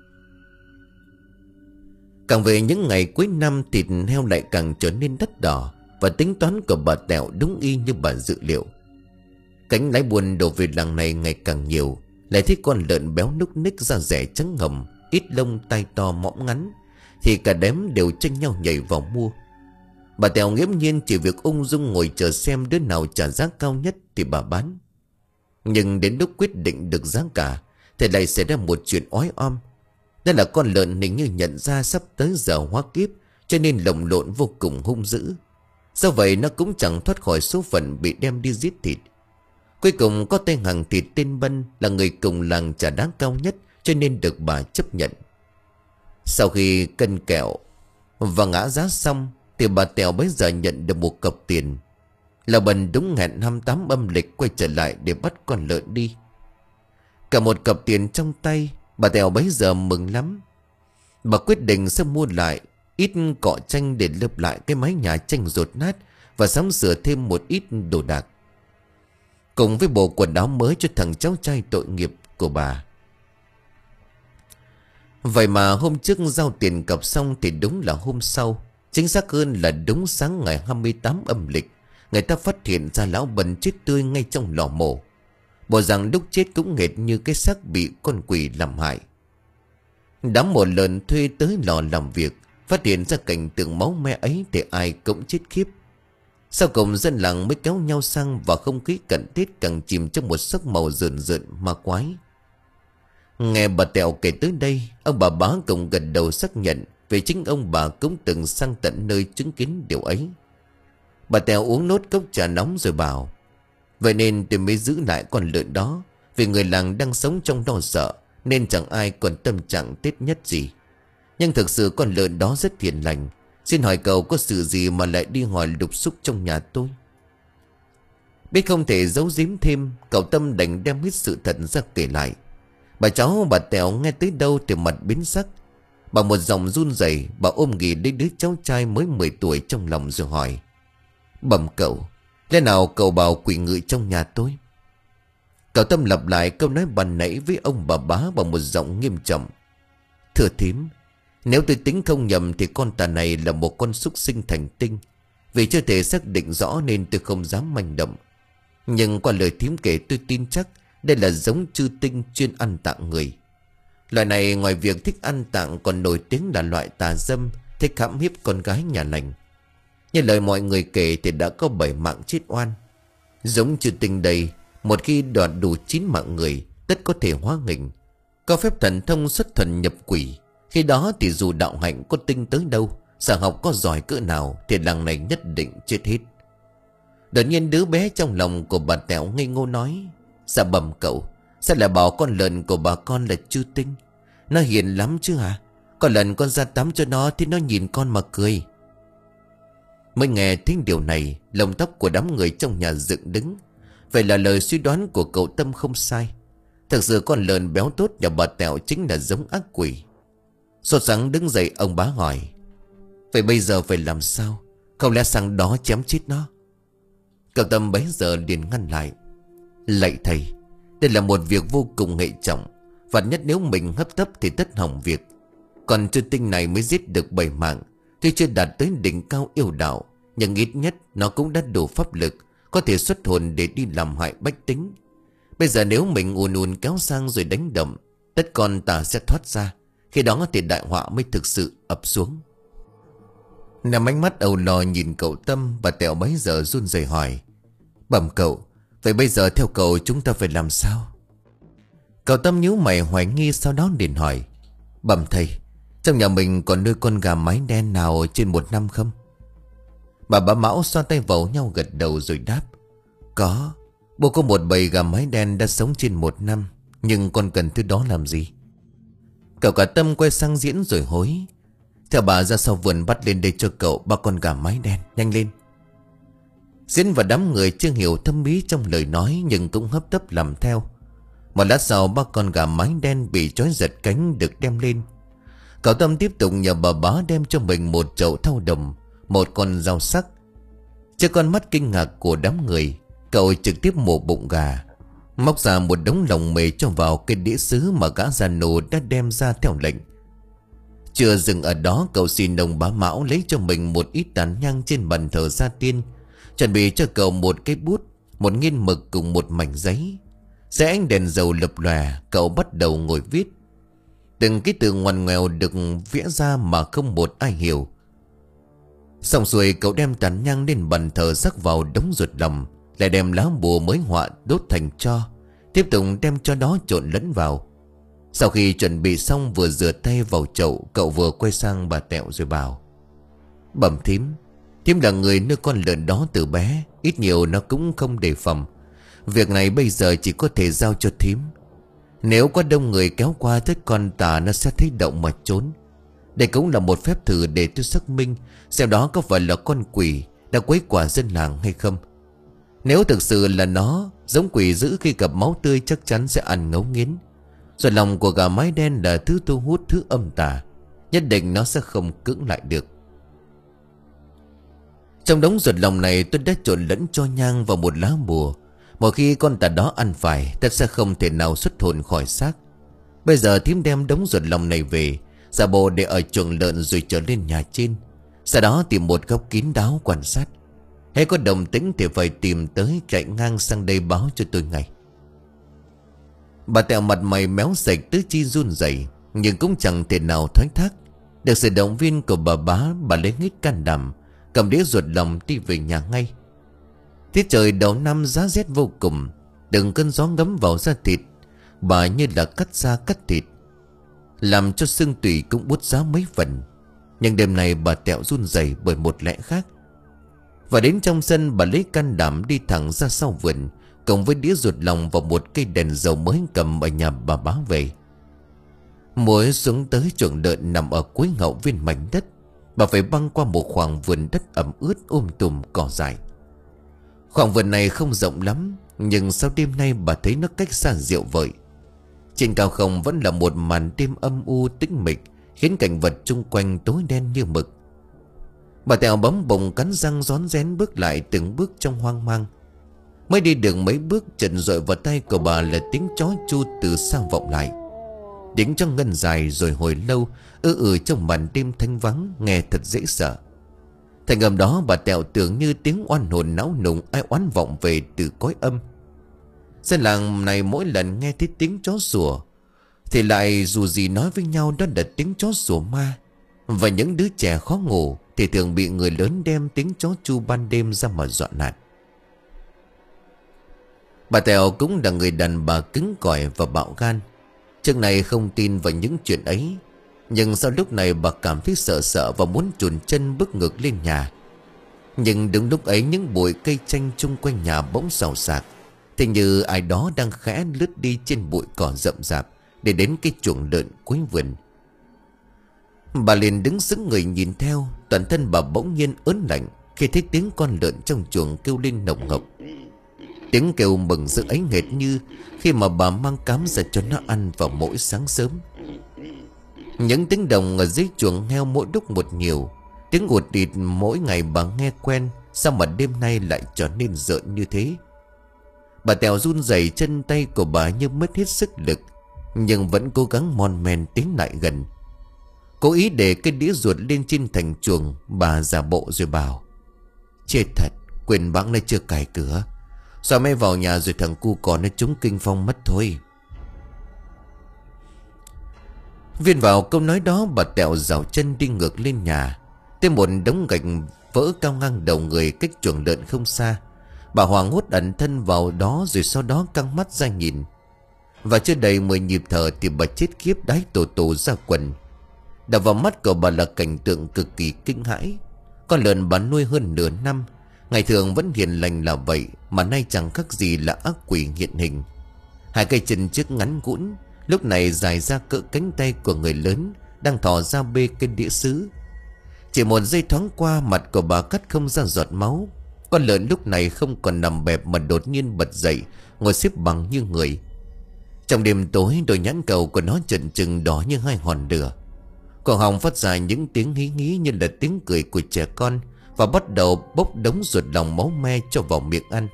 Càng về những ngày cuối năm, thịt heo lại càng trở nên đắt đỏ, và tính toán của bà Tẹo đúng y như bà dự liệu. Cánh lái buôn đổ về làng này ngày càng nhiều, lại thấy con lợn béo núc ních, da rẻ trắng ngầm, ít lông, tai to mõm ngắn, thì cả đám đều tranh nhau nhảy vào mua. Bà Tẹo nghiễm nhiên chỉ việc ung dung ngồi chờ xem đứa nào trả giá cao nhất thì bà bán. Nhưng đến lúc quyết định được giá cả thì lại xảy ra một chuyện oái om. Đó là con lợn hình như nhận ra sắp tới giờ hóa kiếp, cho nên lồng lộn vô cùng hung dữ. Do vậy nó cũng chẳng thoát khỏi số phận bị đem đi giết thịt. Cuối cùng có tên hàng thịt tên Bân là người cùng làng trả giá cao nhất, cho nên được bà chấp nhận. Sau khi cân kẹo và ngã giá xong thì bà Tẹo bấy giờ nhận được một cọc tiền. Là Bần đúng hẹn hai mươi tám âm lịch quay trở lại để bắt con lợn đi. Cả một cọc tiền trong tay, bà Tẹo bấy giờ mừng lắm. Bà quyết định sẽ mua lại ít cọ tranh để lợp lại cái mái nhà tranh rột nát và sắm sửa thêm một ít đồ đạc, cùng với bộ quần áo mới cho thằng cháu trai tội nghiệp của bà. Vậy mà hôm trước giao tiền cọc xong thì đúng là hôm sau, chính xác hơn là đúng sáng ngày hai mươi tám âm lịch, người ta phát hiện ra lão Bần chết tươi ngay trong lò mổ. Bộ rằng lúc chết cũng nghệt như cái xác bị con quỷ làm hại. Đám một lần thuê tới lò làm việc, phát hiện ra cảnh tượng máu me ấy thì ai cũng chết khiếp. Sau cùng dân làng mới kéo nhau sang, và không khí cận Tết càng chìm trong một sắc màu rợn rợn ma quái. Nghe bà Tẹo kể tới đây, ông bà Bá cũng gật đầu xác nhận vì chính ông bà cũng từng sang tận nơi chứng kiến điều ấy. Bà Tẹo uống nốt cốc trà nóng rồi bảo: vậy nên tôi mới giữ lại con lợn đó, vì người làng đang sống trong lo sợ nên chẳng ai còn tâm trạng Tết nhất gì. Nhưng thực sự con lợn đó rất hiền lành. Xin hỏi cậu có sự gì mà lại đi hỏi lục xúc trong nhà tôi? Biết không thể giấu giếm thêm, cậu Tâm đành đem hết sự thật ra kể lại. Bà cháu bà Tẹo nghe tới đâu thì mặt biến sắc. Bằng một giọng run rẩy, bà ôm ghì lấy đứa cháu trai mới mười tuổi trong lòng rồi hỏi: bẩm cậu, lẽ nào cậu bảo quỷ ngự trong nhà tôi? Cậu Tâm lặp lại câu nói ban nãy với ông bà Bá bằng một giọng nghiêm trọng: thưa thím, nếu tôi tính không nhầm thì con tà này là một con súc sinh thành tinh. Vì chưa thể xác định rõ nên tôi không dám manh động. Nhưng qua lời thím kể tôi tin chắc đây là giống chư tinh chuyên ăn tạng người. Loại này ngoài việc thích ăn tạng còn nổi tiếng là loại tà dâm, thích hãm hiếp con gái nhà lành. Như lời mọi người kể thì đã có bảy mạng chết oan. Giống chư tinh đây, một khi đoạt đủ chín mạng người, tất có thể hóa hình, có phép thần thông xuất thần nhập quỷ. Khi đó thì dù đạo hạnh có tinh tới đâu, sở học có giỏi cỡ nào, thì làng này nhất định chết hết. Đột nhiên đứa bé trong lòng của bà Tẹo ngây ngô nói: dạ bẩm cậu, sao lại bảo con lợn của bà con là chư tinh? Nó hiền lắm chứ hả? Có lần con ra tắm cho nó thì nó nhìn con mà cười. Mới nghe thấy điều này, lông tóc của đám người trong nhà dựng đứng. Vậy là lời suy đoán của cậu Tâm không sai. Thực sự con lợn béo tốt nhà bà Tẹo chính là giống ác quỷ. Sốt sắng đứng dậy, ông Bá hỏi: vậy bây giờ phải làm sao? Không lẽ sang đó chém chết nó? Cậu Tâm bấy giờ liền ngăn lại: lạy thầy, đây là một việc vô cùng hệ trọng. Và nhất nếu mình hấp tấp thì tất hỏng việc. Còn chư tinh này mới giết được bảy mạng, tuy chưa đạt tới đỉnh cao yêu đạo, nhưng ít nhất nó cũng đã đủ pháp lực, có thể xuất hồn để đi làm hại bách tính. Bây giờ nếu mình ùn ùn kéo sang rồi đánh đậm, tất con tà sẽ thoát ra. Khi đó thì đại họa mới thực sự ập xuống. Nằm ánh mắt âu lo nhìn cậu Tâm, bà Tẹo bấy giờ run rẩy hỏi: bẩm cậu, vậy bây giờ theo cậu chúng ta phải làm sao? Cậu Tâm nhíu mày hoài nghi, sau đó liền hỏi: Bẩm thầy, trong nhà mình còn nuôi con gà mái đen nào trên một năm không? Bà bá Mão xoa tay vào nhau gật đầu rồi đáp: Có, bố có một bầy gà mái đen đã sống trên một năm. Nhưng con cần thứ đó làm gì? Cậu cả Tâm quay sang Diễn rồi hối: Theo bà ra sau vườn bắt lên đây cho cậu ba con gà mái đen, nhanh lên. Diễn và đám người chưa hiểu thâm ý trong lời nói nhưng cũng hấp tấp làm theo. Một lát sau ba con gà mái đen bị trói giật cánh được đem lên. Cậu Tâm tiếp tục nhờ bà bá đem cho mình một chậu thau đồng, một con dao sắc. Trước con mắt kinh ngạc của đám người, cậu trực tiếp mổ bụng gà, móc ra một đống lồng mề cho vào cái đĩa sứ mà gã già nô đã đem ra theo lệnh. Chưa dừng ở đó, cậu xin ông bá Mão lấy cho mình một ít tàn nhang trên bàn thờ gia tiên, chuẩn bị cho cậu một cái bút, một nghiên mực cùng một mảnh giấy. Dưới ánh đèn dầu lập lòe, cậu bắt đầu ngồi viết. Từng cái từ ngoằn ngoèo được vẽ ra mà không một ai hiểu. Xong xuôi, cậu đem tàn nhang lên bàn thờ rắc vào đống ruột lòng, lại đem lá bùa mới họa đốt thành tro, tiếp tục đem cho đó trộn lẫn vào. Sau khi chuẩn bị xong, vừa rửa tay vào chậu, cậu vừa quay sang bà Tẹo rồi bảo: Bẩm thím, thím là người nuôi con lợn đó từ bé, ít nhiều nó cũng không đề phòng. Việc này bây giờ chỉ có thể giao cho thím. Nếu có đông người kéo qua tới con tà, nó sẽ thấy động mà trốn. Đây cũng là một phép thử để tôi xác minh xem đó có phải là con quỷ đã quấy quả dân làng hay không. Nếu thực sự là nó, giống quỷ dữ khi gặp máu tươi chắc chắn sẽ ăn ngấu nghiến. Rồi lòng của gà mái đen là thứ thu hút thứ âm tà, nhất định nó sẽ không cưỡng lại được. Trong đống ruột lòng này tôi đã trộn lẫn cho nhang vào một lá bùa. Một khi con tà đó ăn phải, tất sẽ không thể nào xuất hồn khỏi xác. Bây giờ thím đem đống ruột lòng này về, giả bộ để ở chuồng lợn rồi trở lên nhà trên. Sau đó tìm một góc kín đáo quan sát. Hễ có động tĩnh thì phải tìm tới, chạy ngang sang đây báo cho tôi ngay. Bà Tẹo mặt mày méo sạch, tứ chi run rẩy, nhưng cũng chẳng thể nào thoái thác. Được sự động viên của bà bá, bà lấy hết can đảm, cầm đĩa ruột lòng đi về nhà ngay. Tiết trời đầu năm giá rét vô cùng, từng cơn gió ngấm vào da thịt bà như là cắt da cắt thịt, làm cho xương tủy cũng buốt giá mấy phần. Nhưng đêm nay bà Tẹo run rẩy bởi một lẽ khác. Và đến trong sân, bà lấy can đảm đi thẳng ra sau vườn, cộng với đĩa ruột lòng và một cây đèn dầu mới cầm ở nhà bà bá về. Mỗi xuống tới chuồng lợn nằm ở cuối ngậu viên mảnh đất, bà phải băng qua một khoảng vườn đất ẩm ướt um tùm cỏ dại. Khoảng vườn này không rộng lắm, nhưng sau đêm nay bà thấy nó cách xa rượu vợi. Trên cao không vẫn là một màn đêm âm u tĩnh mịch, khiến cảnh vật chung quanh tối đen như mực. Bà Tẹo bấm bụng cắn răng rón rén bước lại từng bước trong hoang mang. Mới đi được mấy bước, chợt dội vào tay của bà là tiếng chó chu từ xa vọng lại. Tiếng chó ngân dài rồi hồi lâu, ư ử trong màn đêm thanh vắng, nghe thật dễ sợ. Thành âm đó bà Tẹo tưởng như tiếng oan hồn não nùng ai oán vọng về từ cõi âm. Dân làng này mỗi lần nghe thấy tiếng chó sủa thì lại dù gì nói với nhau đó là tiếng chó sủa ma. Và những đứa trẻ khó ngủ thì thường bị người lớn đem tiếng chó chu ban đêm ra mà dọa nạt. Bà Tẹo cũng là người đàn bà cứng cỏi và bạo gan. Trước này không tin vào những chuyện ấy, nhưng sau lúc này bà cảm thấy sợ sợ và muốn chùn chân bước ngược lên nhà. Nhưng đúng lúc ấy, những bụi cây chanh chung quanh nhà bỗng xào xạc, thì như ai đó đang khẽ lướt đi trên bụi cỏ rậm rạp để đến cái chuồng lợn cuối vườn. Bà liền đứng sững người nhìn theo, toàn thân bà bỗng nhiên ớn lạnh khi thấy tiếng con lợn trong chuồng kêu lên nồng ngọc. Tiếng kêu mừng rỡ ấy hệt như khi mà bà mang cám ra cho nó ăn vào mỗi sáng sớm. Những tiếng đồng ở dưới chuồng heo mỗi lúc một nhiều, tiếng ùn ịt mỗi ngày bà nghe quen, sao mà đêm nay lại trở nên rợn như thế. Bà Tẹo run rẩy, chân tay của bà như mất hết sức lực, nhưng vẫn cố gắng mon men tiến lại gần. Cố ý để cái đĩa ruột lên trên thành chuồng, bà giả bộ rồi bảo: Chết thật, quên bẵng nơi chưa cài cửa, sao mới vào nhà rồi thằng cu còn nó trúng kinh phong mất thôi. Viên vào câu nói đó, bà Tẹo rảo chân đi ngược lên nhà, tới một đống gạch vỡ cao ngang đầu người cách chuồng lợn không xa. Bà hoảng hốt ẩn thân vào đó, rồi sau đó căng mắt ra nhìn. Và chưa đầy mười nhịp thở thì bà chết khiếp đái tổ tổ ra quần. Đập vào mắt của bà là cảnh tượng cực kỳ kinh hãi. Con lợn bà nuôi hơn nửa năm, ngày thường vẫn hiền lành là vậy, mà nay chẳng khác gì là ác quỷ hiện hình. Hai cây chân trước ngắn ngũn, lúc này dài ra cỡ cánh tay của người lớn đang thò ra bê cây đĩa sứ. Chỉ một giây thoáng qua, mặt của bà cắt không ra giọt máu. Con lợn lúc này không còn nằm bẹp mà đột nhiên bật dậy, ngồi xếp bằng như người. Trong đêm tối, đôi nhãn cầu của nó trợn trừng đỏ như hai hòn lửa. Cổ họng phát ra những tiếng hí hí như là tiếng cười của trẻ con, và bắt đầu bốc đống ruột lòng máu me cho vào miệng ăn.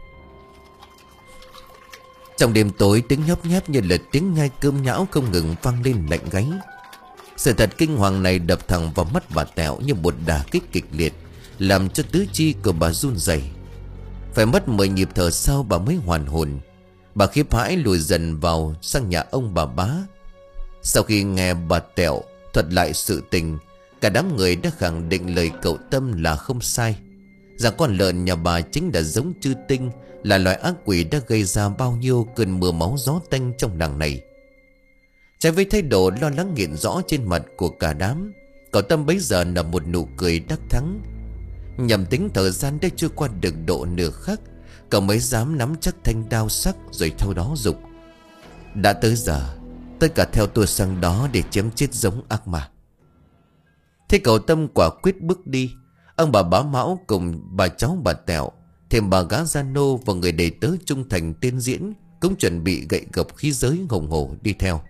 Trong đêm tối, tiếng nhóp nháp như là tiếng nhai cơm nhão không ngừng vang lên lạnh gáy. Sự thật kinh hoàng này đập thẳng vào mắt bà Tẹo như một đả kích kịch liệt, làm cho tứ chi của bà run rẩy. Phải mất mười nhịp thở sau bà mới hoàn hồn. Bà khiếp hãi lùi dần vào sang nhà ông bà Bá. Sau khi nghe bà Tẹo thuật lại sự tình, cả đám người đã khẳng định lời cậu Tâm là không sai, rằng con lợn nhà bà chính là giống chư tinh, là loài ác quỷ đã gây ra bao nhiêu cơn mưa máu gió tanh trong làng này. Trái với thái độ lo lắng hiện rõ trên mặt của cả đám, cậu Tâm bấy giờ là một nụ cười đắc thắng. Nhầm tính thời gian đã chưa qua được độ nửa khắc, cậu mới dám nắm chắc thanh đao sắc, rồi theo đó dục: đã tới giờ, tất cả theo tôi sang đó để chém chết giống ác ma. Thế cậu Tâm quả quyết bước đi. Ông bà Bá Mão cùng bà cháu bà Tẹo, thêm bà gã Gia Nô và người đầy tớ trung thành tiên Diễn cũng chuẩn bị gậy gộc khí giới hùng hổ đi theo.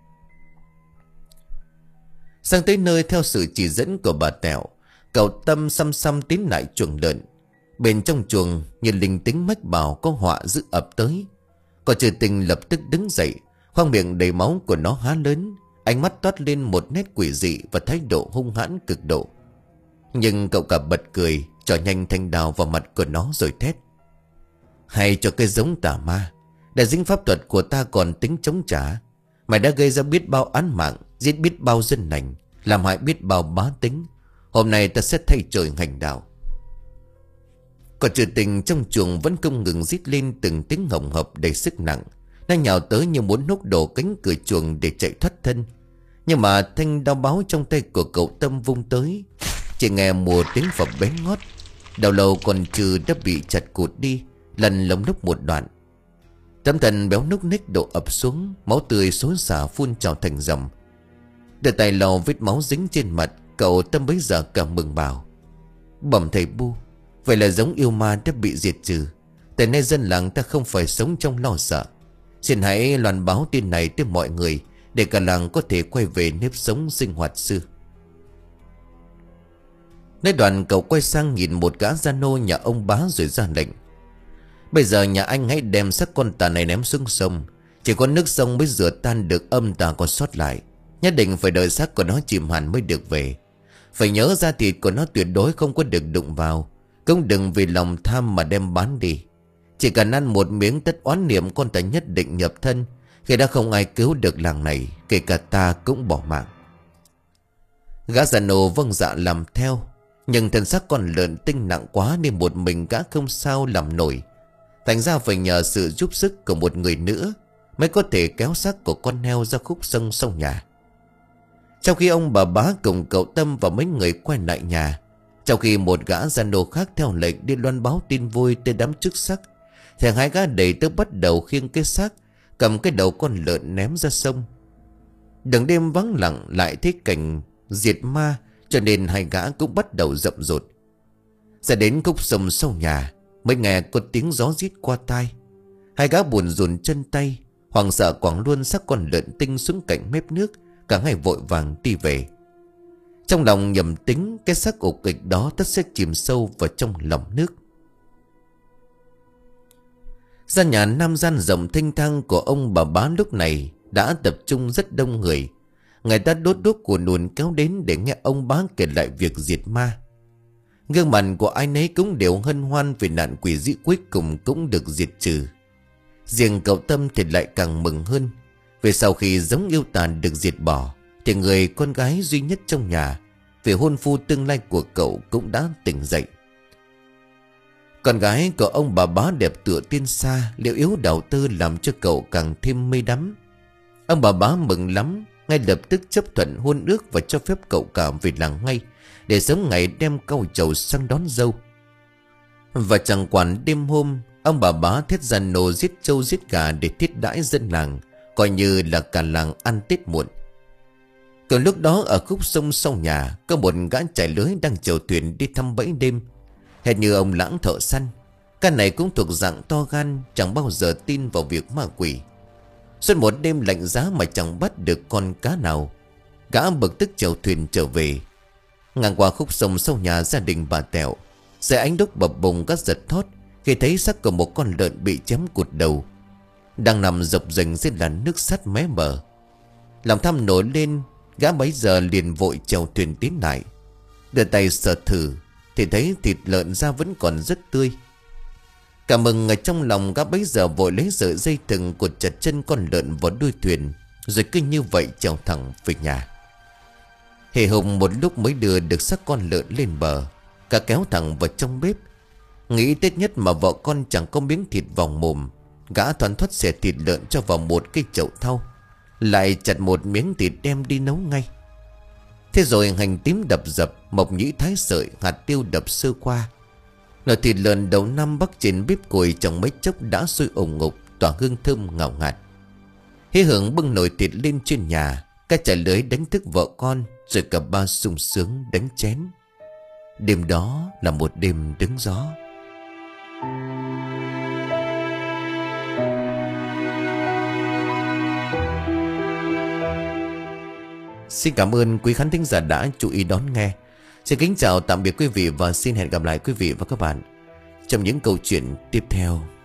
Sang tới nơi, theo sự chỉ dẫn của bà Tẹo, cậu Tâm xăm xăm tiến lại chuồng lợn. Bên trong chuồng, như linh tính mách bảo có họa dữ ập tới. Con Trừ Tình lập tức đứng dậy, khoang miệng đầy máu của nó há lớn, ánh mắt toát lên một nét quỷ dị và thái độ hung hãn cực độ. Nhưng cậu cả bật cười, trỏ nhanh thanh đao vào mặt của nó rồi thét: hay cho cái giống tà ma, để dính pháp thuật của ta còn tính chống trả. Mày đã gây ra biết bao án mạng, giết biết bao dân lành, làm hại biết bao bá tính. Hôm nay ta sẽ thay trời hành đạo. Còn Trừ Tình trong chuồng vẫn không ngừng rít lên từng tiếng hồng hộc đầy sức nặng. Nó nhào tới như muốn húc đổ cánh cửa chuồng để chạy thoát thân. Nhưng mà thanh đao báo trong tay của cậu Tâm vung tới, chỉ nghe một tiếng phập bén ngót. Đầu lâu còn Trừ đã bị chặt cụt đi, lần lồng lúc một đoạn. Tấm thân béo núc ních đổ ập xuống, máu tươi xối xả phun trào thành dòng. Đưa tay lau vết máu dính trên mặt, cậu Tâm bấy giờ càng mừng bảo: bẩm thầy Bu, vậy là giống yêu ma đã bị diệt trừ. Từ nay dân làng ta không phải sống trong lo sợ. Xin hãy loan báo tin này tới mọi người, để cả làng có thể quay về nếp sống sinh hoạt xưa. Nói đoạn cậu quay sang nhìn một gã gia nô nhà ông Bá rồi ra lệnh: bây giờ nhà anh hãy đem xác con tà này ném xuống sông. Chỉ có nước sông mới rửa tan được âm tà còn sót lại. Nhất định phải đợi xác của nó chìm hẳn mới được về. Phải nhớ da thịt của nó tuyệt đối không có được đụng vào. Cũng đừng vì lòng tham mà đem bán đi. Chỉ cần ăn một miếng tất oán niệm con ta nhất định nhập thân. Khi đã không ai cứu được làng này, kể cả ta cũng bỏ mạng. Gã già nô vâng dạ làm theo. Nhưng thân xác con lợn tinh nặng quá, nên một mình gã không sao làm nổi. Thành ra phải nhờ sự giúp sức của một người nữa mới có thể kéo xác của con heo ra khúc sông sau nhà. Trong khi ông bà Bá cùng cậu Tâm và mấy người quay lại nhà, trong khi một gã gia nô khác theo lệnh đi loan báo tin vui tới đám chức sắc, thì hai gã đầy tớ bắt đầu khiêng cái xác, cầm cái đầu con lợn ném ra sông. Đường đêm vắng lặng lại thấy cảnh diệt ma, cho nên hai gã cũng bắt đầu rậm rột. Ra đến khúc sông sau nhà mới nghe có tiếng gió rít qua tai. Hai gã buồn rùn chân tay, hoảng sợ quẳng luôn xác con lợn tinh xuống cạnh mép nước. Cả ngày vội vàng đi về, trong lòng nhầm tính cái xác ổ kịch đó tất sẽ chìm sâu vào trong lòng nước. Gian nhà nam gian rộng thênh thang của ông bà Bá lúc này đã tập trung rất đông người. Người ta đốt đuốc của nùn kéo đến để nghe ông Bá kể lại việc diệt ma. Gương mặt của ai nấy cũng đều hân hoan vì nạn quỷ dữ cuối cùng cũng được diệt trừ. Riêng cậu Tâm thì lại càng mừng hơn, vì sau khi giống yêu tàn được diệt bỏ, thì người con gái duy nhất trong nhà, vì hôn phu tương lai của cậu, cũng đã tỉnh dậy. Con gái của ông bà Bá đẹp tựa tiên sa, liệu yếu đào tơ làm cho cậu càng thêm mê đắm. Ông bà bá mừng lắm, ngay lập tức chấp thuận hôn ước và cho phép cậu cả về làng ngay, để sớm ngày đem cau trầu sang đón dâu. Và chẳng quản đêm hôm, ông bà bá thét ra nổ giết trâu giết gà để thiết đãi dân làng, coi như là cả làng ăn Tết muộn. Còn lúc đó ở khúc sông sau nhà, có một gã chài lưới đang chèo thuyền đi thăm bẫy đêm. Hệt như ông Lãng thợ săn, cái này cũng thuộc dạng to gan, chẳng bao giờ tin vào việc ma quỷ. Suốt một đêm lạnh giá mà chẳng bắt được con cá nào, gã bực tức chèo thuyền trở về. Ngang qua khúc sông sau nhà gia đình bà Tẹo, xe ánh đúc bập bùng gắt giật thót khi thấy xác của một con lợn bị chém cụt đầu, đang nằm dập dềnh dưới làn nước sắt mé bờ. Lòng tham nổi lên, gã bấy giờ liền vội chèo thuyền tiến lại. Đưa tay sờ thử thì thấy thịt lợn da vẫn còn rất tươi. Cả mừng ở trong lòng, gã bấy giờ vội lấy sợi dây thừng cột chặt chân con lợn vào đuôi thuyền, rồi cứ như vậy chèo thẳng về nhà. Hề hùng một lúc mới đưa được xác con lợn lên bờ, cả kéo thẳng vào trong bếp. Nghĩ Tết nhất mà vợ con chẳng có miếng thịt vào mồm, gã thoăn thoắt xẻ thịt lợn cho vào một cái chậu thau, lại chặt một miếng thịt đem đi nấu ngay. Thế rồi hành tím đập dập, mộc nhĩ thái sợi, hạt tiêu đập sơ qua. Nồi thịt lợn đầu năm bắc trên bếp củi trong mấy chốc đã sôi ủng ngục, tỏa hương thơm ngào ngạt. Hí hưởng bưng nồi thịt lên trên nhà, cái chài lưới đánh thức vợ con, rồi cả ba sung sướng đánh chén. Đêm đó là một đêm đứng gió. Xin cảm ơn quý khán thính giả đã chú ý đón nghe. Xin kính chào tạm biệt quý vị và xin hẹn gặp lại quý vị và các bạn trong những câu chuyện tiếp theo.